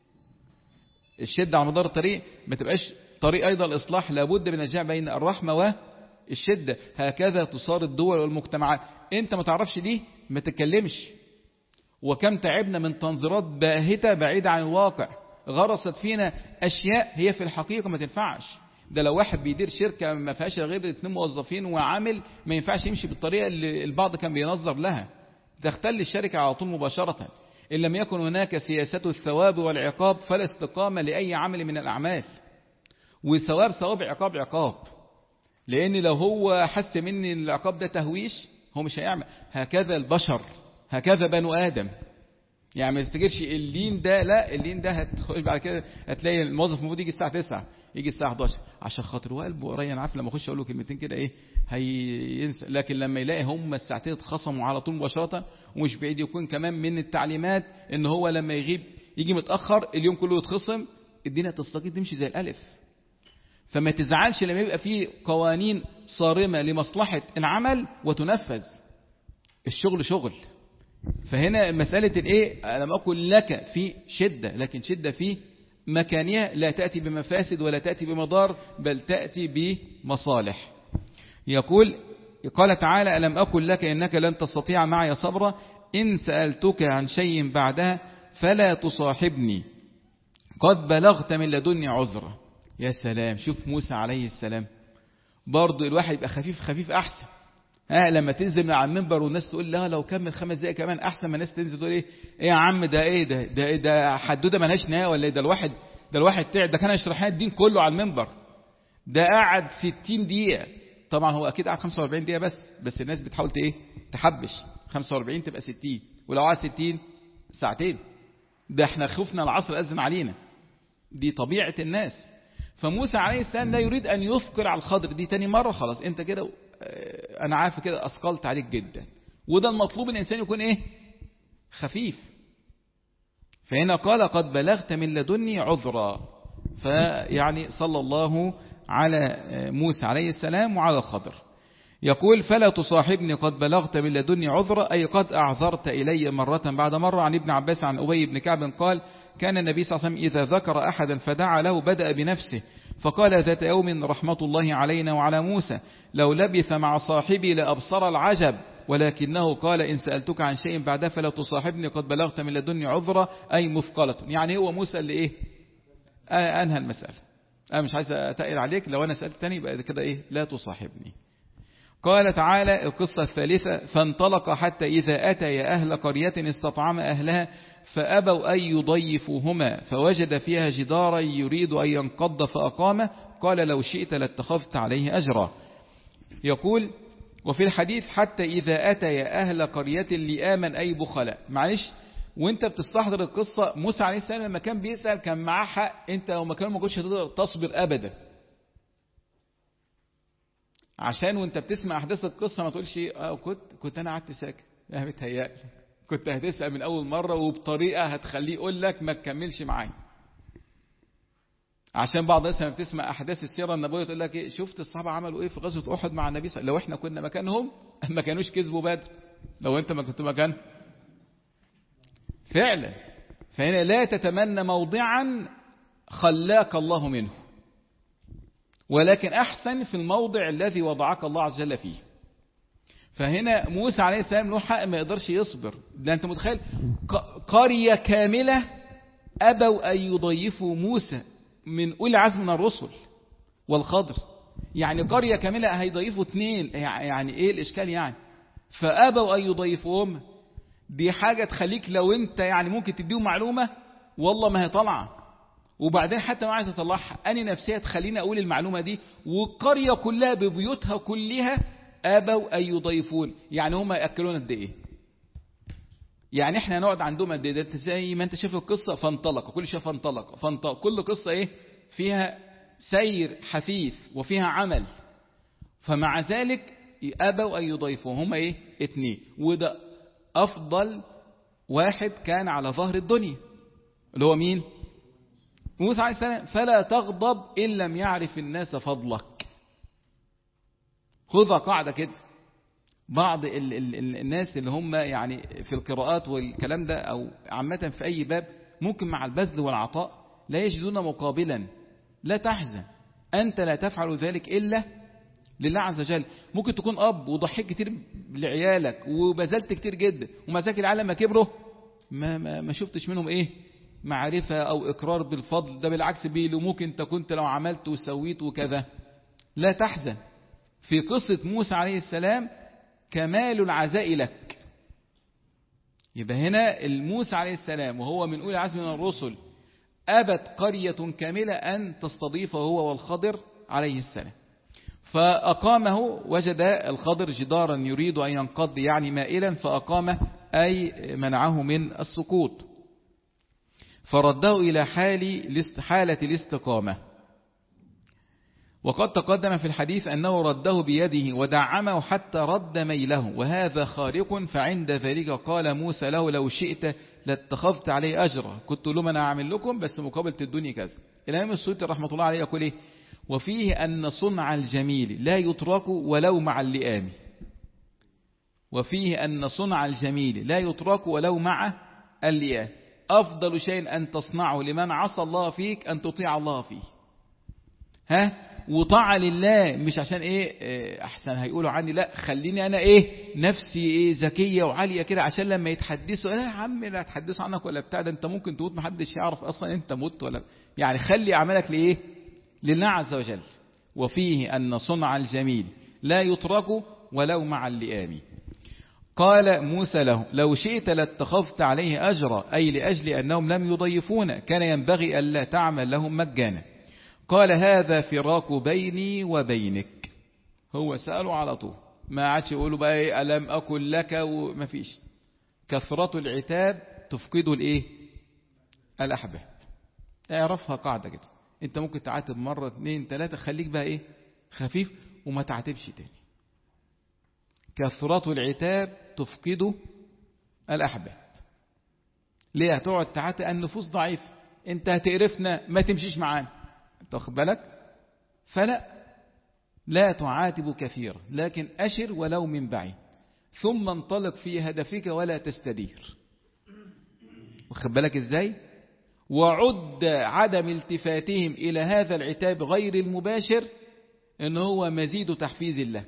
الشدة على مدار الطريق ما تبقاش طريق. أيضا الإصلاح لابد من الجمع بين الرحمة والشدة. هكذا تصار الدول والمجتمعات. انت ما تعرفش دي ما تتكلمش. وكم تعبنا من تنظيرات باهتة بعيدة عن الواقع غرست فينا أشياء هي في الحقيقة ما تنفعش. ده لو واحد بيدير شركة ما فيهاش غير اثنين موظفين وعامل ما ينفعش يمشي بالطريقة اللي البعض كان بينظر لها، تختل الشركة على طول مباشرة. إن لم يكن هناك سياسة الثواب والعقاب فلا استقامة لأي عمل من الأعمال. وثواب ثواب عقاب عقاب، لأن لو هو حس مني العقاب ده تهويش هو مش هيعمل. هكذا البشر، هكذا بنو آدم. يعني ما تفتكرش اللين ده، لا اللين ده هتخش بعد كده هتلاقي الموظف المفروض يجي الساعة تسعة يجي الساعة حداشر عشان خاطر وقلبه قريب. انا عارف لما اخش اقول له كلمتين كده ايه هينسى، لكن لما يلاقي هم الساعتين اتخصموا على طول مباشرة، ومش بعيد يكون كمان من التعليمات ان هو لما يغيب يجي متأخر اليوم كله يتخصم، الدنيا تستقيم تمشي زي الالف. فما تزعلش لما يبقى فيه قوانين صارمة لمصلحة العمل وتنفذ. الشغل شغل. فهنا مسألة الايه لم أقل لك في شدة، لكن شدة في مكانها لا تأتي بمفاسد ولا تأتي بمضار، بل تأتي بمصالح. يقول قال تعالى ألم أقل لك إنك لن تستطيع معي صبرا إن سألتك عن شيء بعدها فلا تصاحبني قد بلغت من لدني عذرا. يا سلام، شوف موسى عليه السلام برضو الواحد يبقى خفيف خفيف أحسن. ها لما تنزل من على المنبر والناس تقول لا لو كمل خمس دقايق كمان احسن ما الناس تنزل تقول ايه ايه يا عم ده ايه ده ده ده حدوده ملهاش نهايه ولا ايه ده الواحد ده الواحد تعب ده كان يشرح لنا الدين كله على المنبر ده قعد ستين دقيقه. طبعا هو اكيد قعد خمسة وأربعين دقيقه بس بس الناس بتحاول ايه تحبش خمسة وأربعين تبقى ستين ولو قعد ستين ساعتين. ده احنا خفنا العصر اذن علينا. دي طبيعه الناس. فموسى عليه السلام لا يريد ان يفقر على الخضر. دي تاني مره خلاص انت كده انا عارف كده اثقلت عليك جدا. وده المطلوب الانسان يكون ايه خفيف. فهنا قال قد بلغت من لدني عذرا. فيعني صلى الله على موسى عليه السلام وعلى الخضر. يقول فلا تصاحبني قد بلغت من لدني عذرا أي قد أعذرت إلي مرة بعد مرة. عن ابن عباس عن أبي بن كعب قال كان النبي صلى الله عليه وسلم إذا ذكر أحدا فدعا له بدأ بنفسه فقال ذات يوم رحمة الله علينا وعلى موسى لو لبث مع صاحبي لأبصر العجب ولكنه قال إن سألتك عن شيء بعدها فلا تصاحبني قد بلغت من لدني عذرا أي مثقلة. يعني هو موسى اللي إيه آه أنهى المسألة. أنا مش عايز أتقل عليك لو أنا سألت تاني بقى كده إيه لا تصاحبني. قال تعالى القصة الثالثة فانطلق حتى إذا أتى أهل قرية استطعم أهلها فأبوا أن يضيفوهما فوجد فيها جدارا يريد أن ينقض فأقامه قال لو شئت لاتخذت عليه أجرا. يقول وفي الحديث حتى إذا أتى أهل قرية لآمن أي بخلاء. معلش وانت بتستحضر القصة موسى عليه السلام لما كان بيسأل كان معاه حق. انت لو ما كان ما كنتش هتقدر تصبر أبدا. عشان وانت بتسمع احداث القصه ما تقولش اه كنت كنت انا قعدت ساكت. لا بتهيألي كنت هتسأل من اول مره وبطريقه هتخليه يقول لك ما تكملش معايا. عشان بعض الناس لما بتسمع احداث السيره النبويه تقول لك ايه شفت الصحابه عملوا ايه في غزوه احد مع النبي صلى الله عليه وسلم. لو احنا كنا مكانهم ما كانوش كسبوا بدر. لو انت ما كنت مكان فعلا. فهنا لا تتمنى موضعا خلاك الله منه ولكن أحسن في الموضع الذي وضعك الله عز وجل فيه. فهنا موسى عليه السلام له حق ما يقدرش يصبر. ده أنت متخيل قرية كاملة أبوا أن يضيفوا موسى من أولي عزم من الرسل والخضر. يعني قرية كاملة هيضيفوا اثنين يعني إيه الإشكال يعني. فأبوا أن يضيفوهم. دي حاجة تخليك لو أنت يعني ممكن تديهم معلومة والله ما هي طالعة. وبعدين حتى ما عايز اطلعها أنا نفسيا تخليني أقول المعلومة دي. والقرية كلها ببيوتها كلها أبوا أن يضيفون. يعني هم يأكلون قد إيه يعني إحنا نقعد عندهم قد إيه. زي ما أنت شايف القصة فانطلق كل شيء فانطلق فانطلق كل قصة إيه فيها سير حثيث وفيها عمل. فمع ذلك أبوا أن يضيفون هم إيه اتنين. وده أفضل واحد كان على ظهر الدنيا اللي هو مين موسى عليه السلام. فلا تغضب إن لم يعرف الناس فضلك. خذها قاعدة كده. بعض ال ال ال الناس اللي هم يعني في القراءات والكلام ده أو عامة في أي باب ممكن مع البذل والعطاء لا يجدون مقابلا. لا تحزن أنت لا تفعل ذلك إلا لله عز وجل. ممكن تكون أب وضحيت كتير لعيالك وبذلت كتير جدا وما ذاك العالم ما كبره ما, ما, ما شفتش منهم إيه معرفة أو إقرار بالفضل. ده بالعكس بيلوموك أنت كنت لو عملت وسويت وكذا. لا تحزن. في قصة موسى عليه السلام كمال العزاء لك. يبقى هنا الموسى عليه السلام وهو من أولي العزم من الرسل أبت قرية كاملة أن تستضيفه هو والخضر عليه السلام. فأقامه وجد الخضر جدارا يريد أن ينقض يعني مائلا فأقامه أي منعه من السقوط. فرده إلى حال حالة الاستقامة. وقد تقدم في الحديث أنه رده بيده ودعمه حتى رد ميله وهذا خارق. فعند ذلك قال موسى له لو شئت لاتخذت عليه أجرا. كنت له أنا أعمل لكم بس مقابلة الدنيا كذا. الإمام السيوطي رحمة الله عليه يقول إيه وفيه أن صنع الجميل لا يترك ولو مع اللئام. وفيه أن صنع الجميل لا يترك ولو مع اللئام. أفضل شيء أن تصنعه لمن عصى الله فيك أن تطيع الله فيه. ها وطاعة لله مش عشان إيه أحسن هيقولوا عني لا خليني أنا إيه نفسي إيه ذكية وعالية كده عشان لما يتحدثوا لا يا عم لا يتحدثوا عنك ولا بتاع ده أنت ممكن تموت محدش يعرف أصلا أنت مت ولا يعني خلي عملك لإيه لله عز وجل. وفيه أن صنع الجميل لا يترك ولو مع اللئام. قال موسى له لو شئت لاتخذت عليه أجرا، أي لأجل أنهم لم يضيفون كان ينبغي ألا تعمل لهم مجانا. قال هذا فراق بيني وبينك. هو سأله على طول، ما عادش يقولوا بقى إيه ألم أكن لك، وما فيش. كثرة العتاب تفقده الإيه؟ الأحباب. اعرفها قاعدة كده، انت ممكن تعاتب مرة اثنين ثلاثة، خليك بقى ايه خفيف وما تعاتبش تاني. كثرة العتاب تفقده الأحباب. ليه هتقعد تعاتب؟ النفوس ضعيفة، انت هتقرفنا ما تمشيش معانا، انت واخد بالك؟ فلا، لا تعاتب كثيرا، لكن أشر ولو من بعيد، ثم انطلق في هدفك ولا تستدير. واخد بالك ازاي؟ وعد عدم التفاتهم إلى هذا العتاب غير المباشر إن هو مزيد تحفيز لك،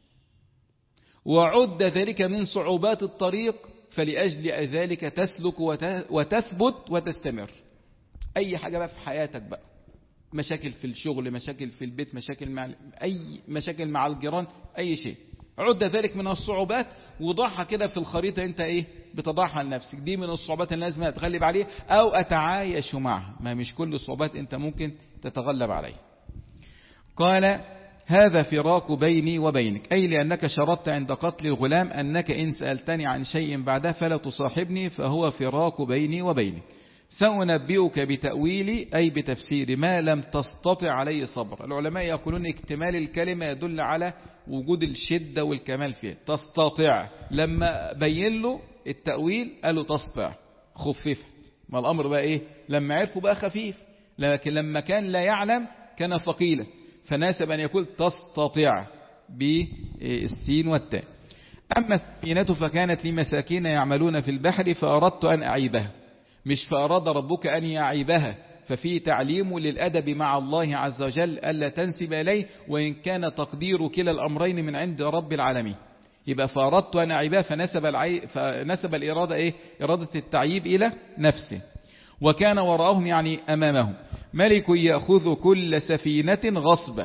وعد ذلك من صعوبات الطريق، فلأجل ذلك تسلك وتثبت وتستمر. أي حاجة بقى في حياتك بقى، مشاكل في الشغل، مشاكل في البيت، مشاكل مع أي مشاكل مع الجيران، أي شيء، عد ذلك من الصعوبات وضعها كده في الخريطة، انت ايه بتضعها لنفسك، دي من الصعوبات اللي لازم اتغلب عليها او اتعايش معها، ما مش كل الصعوبات انت ممكن تتغلب عليها. قال هذا فراق بيني وبينك، أي لأنك شرطت عند قتل الغلام أنك إن سألتني عن شيء بعده فلا تصاحبني، فهو فراق بيني وبينك. سأنبئك بتأويلي، أي بتفسير ما لم تستطع عليه صبر. العلماء يقولون اكتمال الكلمة يدل على وجود الشدة والكمال فيها. تستطيع لما بين له التأويل قالوا تستطيع، خففت. ما الأمر بقى إيه لما عرفوا بقى خفيف، لكن لما كان لا يعلم كان ثقيلا، فناسب أن يقول تستطيع بالسين والتاء. أما السفينة فكانت لمساكين يعملون في البحر فأردت أن أعيبها، مش فأراد ربك أن يعيبها، ففي تعليم للأدب مع الله عز وجل ألا تنسب إليه، وإن كان تقدير كلا الأمرين من عند رب العالمين. يبقى فأردت أن أعيبها، فنسب, العي... فنسب الإرادة إيه؟ إرادة التعييب إلى نفسه. وكان وراءهم يعني أمامهم ملك يأخذ كل سفينة غصبة.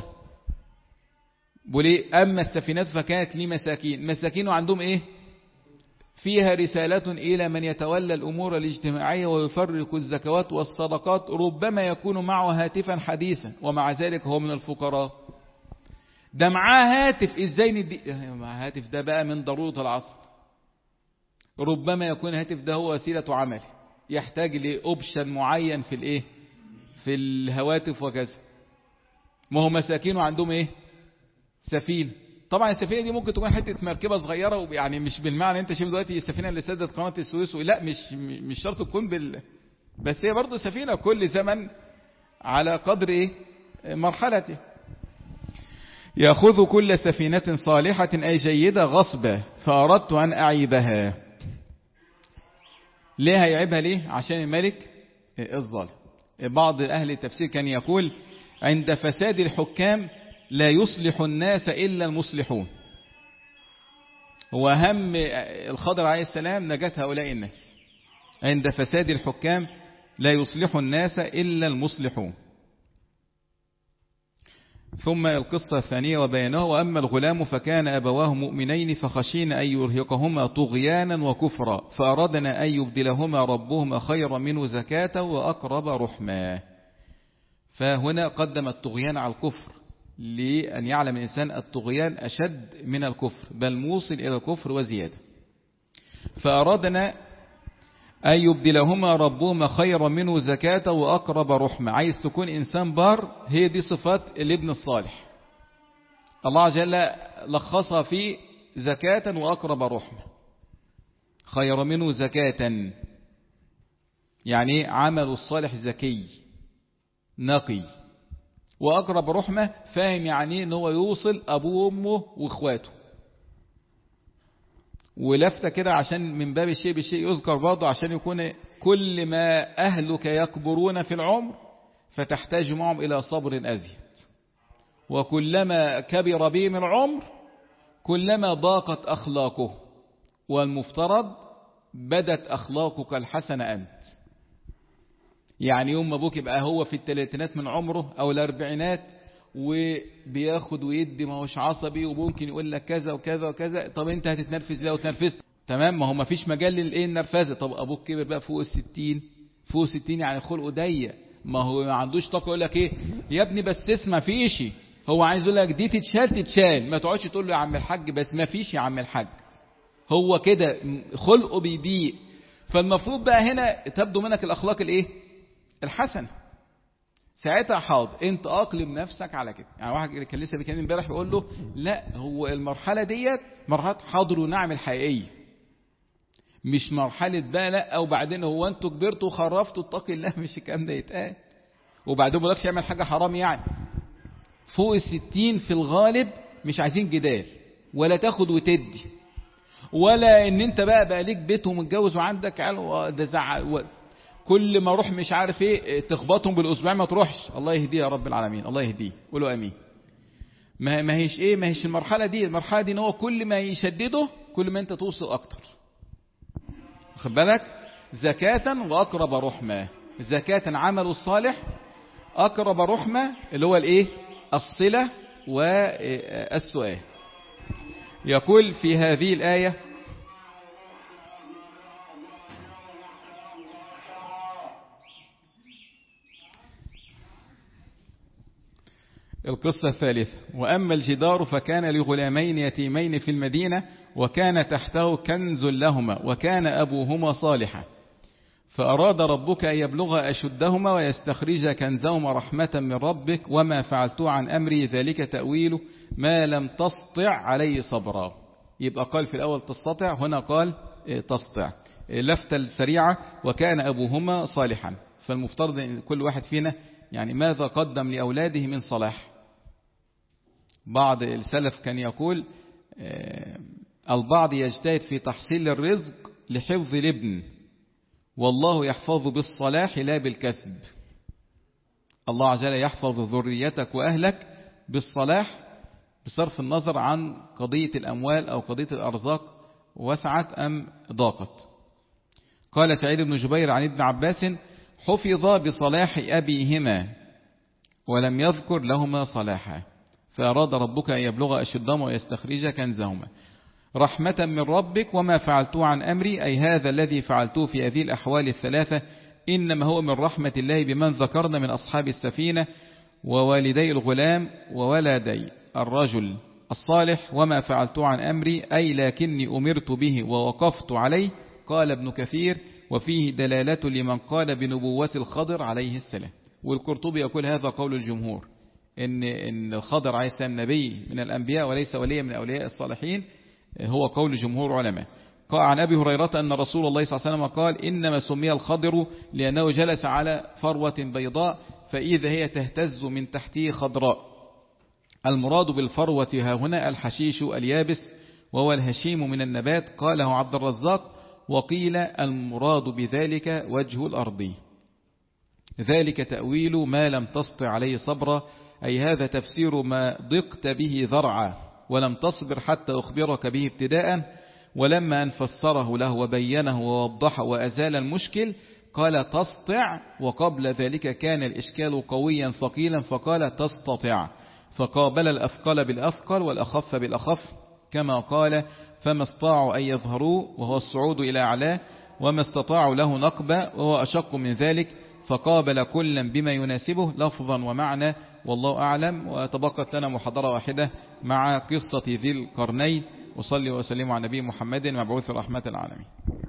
بولي أما السفينة فكانت لمساكين، مساكين عندهم إيه؟ فيها رسالة إلى من يتولى الأمور الاجتماعية ويفرق الزكوات والصدقات، ربما يكون معه هاتفا حديثا ومع ذلك هو من الفقراء. ده معاه هاتف، إزاي ندي مع هاتف؟ ده بقى من ضرورة العصر. ربما يكون هاتف ده هو وسيلة عمل، يحتاج لأوبشن معين في الإيه؟ في الهواتف وكذا. ما هو مساكين عندهم إيه؟ سفينة. طبعا السفينة دي ممكن تكون حتة مركبة صغيرة، يعني مش بالمعنى انت شايف دلوقتي السفينة اللي سدت قناة السويس، لا مش مش شرط تكون بال، بس هي برضه سفينة، كل زمن على قدر ايه مرحلته. يأخذ كل سفينة صالحة أي جيدة غصبة، فأردت أن أعيبها. ليه هيعيبها؟ ليه؟ عشان الملك الظالم. بعض أهل التفسير كان يقول عند فساد الحكام لا يصلح الناس إلا المصلحون. هو هم الخضر عليه السلام نجاة هؤلاء الناس. عند فساد الحكام لا يصلح الناس إلا المصلحون. ثم القصة الثانية وبينه وأما الغلام فكان أبواه مؤمنين فخشينا أن يرهقهما طغيانا وكفرا فأردنا أن يبدلهما ربهما خيرا منه زكاة وأقرب رحما. فهنا قدم الطغيان على الكفر، لأن يعلم الإنسان الطغيان أشد من الكفر، بل موصل إلى الكفر وزيادة. فأردنا أن يبدلهما ربهما خيرا منه زكاة وأقرب رحمة. عايز تكون إنسان بار، هي دي صفات الابن الصالح. الله عز وجل لخصها في زكاة وأقرب رحمة. خير منه زكاة يعني عمل الصالح زكي نقي، وأقرب رحمة فاهم يعني ان هو يوصل أبوه وأمه وإخواته. ولفتة كده عشان من باب الشيء بالشيء يذكر برضه، عشان يكون كل ما أهلك يكبرون في العمر فتحتاج معهم إلى صبر أزيد، وكلما كبر بهم العمر كلما ضاقت أخلاقه، والمفترض بدت أخلاقك الحسنة أنت. يعني يوم أبوك يبقى هو في الثلاثينات من عمره أو الأربعينات وبياخد ويدي، ما هوش عصبي، وممكن يقول لك كذا وكذا وكذا. طب انت هتتنرفز ليه وتنرفزت؟ تمام، ما هو ما فيش مجال للايه النرفزه. طب ابوك كبر بقى فوق الستين، فوق الستين يعني خلقه ضيق، ما هو ما عندوش طاقه. يقول لك ايه يا ابني بس اسمع فيش، هو عايز يقول لك دي تتشال تتشال، ما تقعدش تقول له يا عم الحاج بس ما فيش يا عم الحاج، هو كده خلقه بيضيق. فالمفروض بقى هنا تبدو منك الاخلاق الايه الحسنه. ساعتها حاضر انت اقلم نفسك على كده. يعني واحد كان لسه بيكلمني امبارح بيقول له لا، هو المرحله ديت مرحله حاضر ونعم الحقيقيه، مش مرحله بقى لا او بعدين هو انتوا كبرتوا وخرفتوا اتقي الله، مش الكلام ده يتقال. وبعدين ما يعمل حاجه حرام. يعني فوق الستين في الغالب مش عايزين جدال ولا تاخد وتدي، ولا ان انت بقى بقى ليك بيت ومتجوز وعندك عيال ده زعق، كل ما اروح مش عارف ايه تخبطهم بالاسبوع ما تروحش. الله يهديه يا رب العالمين، الله يهديه، قولوا امين. ما ما هيش ايه ما هيش المرحله دي. المرحله دي ان هو كل ما يشدده كل ما انت توصل اكتر. واخد بالك؟ زكاة واقرب رحمه. زكاة عمل الصالح، اقرب رحمه اللي هو الايه الصله والسؤال. يقول في هذه الايه القصة الثالثة: وأما الجدار فكان لغلامين يتيمين في المدينة وكان تحته كنز لهما وكان أبوهما صالحا فأراد ربك أن يبلغ أشدهما ويستخرج كنزهما رحمة من ربك وما فعلته عن أمري ذلك تأويل ما لم تسطع عليه صبرا. يبقى قال في الأول تستطع، هنا قال تسطع. لفتة السريعة وكان أبوهما صالحا. فالمفترض أن كل واحد فينا يعني ماذا قدم لأولاده من صلاح. بعض السلف كان يقول البعض يجتهد في تحصيل الرزق لحفظ الابن، والله يحفظ بالصلاح لا بالكسب. الله عز وجل يحفظ ذريتك وأهلك بالصلاح بصرف النظر عن قضية الأموال أو قضية الأرزاق وسعت أم ضاقت. قال سعيد بن جبير عن ابن عباس: حفظ بصلاح أبيهما ولم يذكر لهما صلاحا فأراد ربك أن يبلغ أشدهما ويستخرج كنزهما رحمة من ربك وما فعلته عن أمري، أي هذا الذي فعلته في هذه الأحوال الثلاثة إنما هو من رحمة الله بمن ذكرنا من أصحاب السفينة ووالدي الغلام وولدي الرجل الصالح. وما فعلته عن أمري أي لكني أمرت به ووقفت عليه. قال ابن كثير: وفيه دلالة لمن قال بنبوة الخضر عليه السلام. والقرطبي يقول هذا قول الجمهور، إن إن الخضر عليه السلام نبي من الأنبياء وليس ولي من أولياء الصالحين، هو قول جمهور علماء. قال عن أبي هريرة أن رسول الله صلى الله عليه وسلم قال: إنما سمي الخضر لأنه جلس على فروة بيضاء فإذا هي تهتز من تحته خضراء. المراد بالفروة ها هنا الحشيش اليابس وهو الهشيم من النبات. قاله عبد الرزاق. وقيل المراد بذلك وجه الأرض. ذلك تأويل ما لم تسطع عليه صبرا، أي هذا تفسير ما ضقت به ذرعا ولم تصبر حتى أخبرك به ابتداء. ولما أن فسره له وبينه ووضحه وأزال المشكل قال تسطع، وقبل ذلك كان الإشكال قويا ثقيلا فقال تستطع، فقابل الأثقل بالأثقل والأخف بالأخف كما قال: فما استطاعوا أن يظهروا وهو الصعود إلى أعلاه وما استطاعوا له نقبة وهو أشق من ذلك، فقابل كلا بما يناسبه لفظا ومعنى. والله أعلم. وتبقت لنا محاضرة واحدة مع قصة ذي القرنين. وصلي وسلم على نبي محمد مبعوث رحمة العالمين.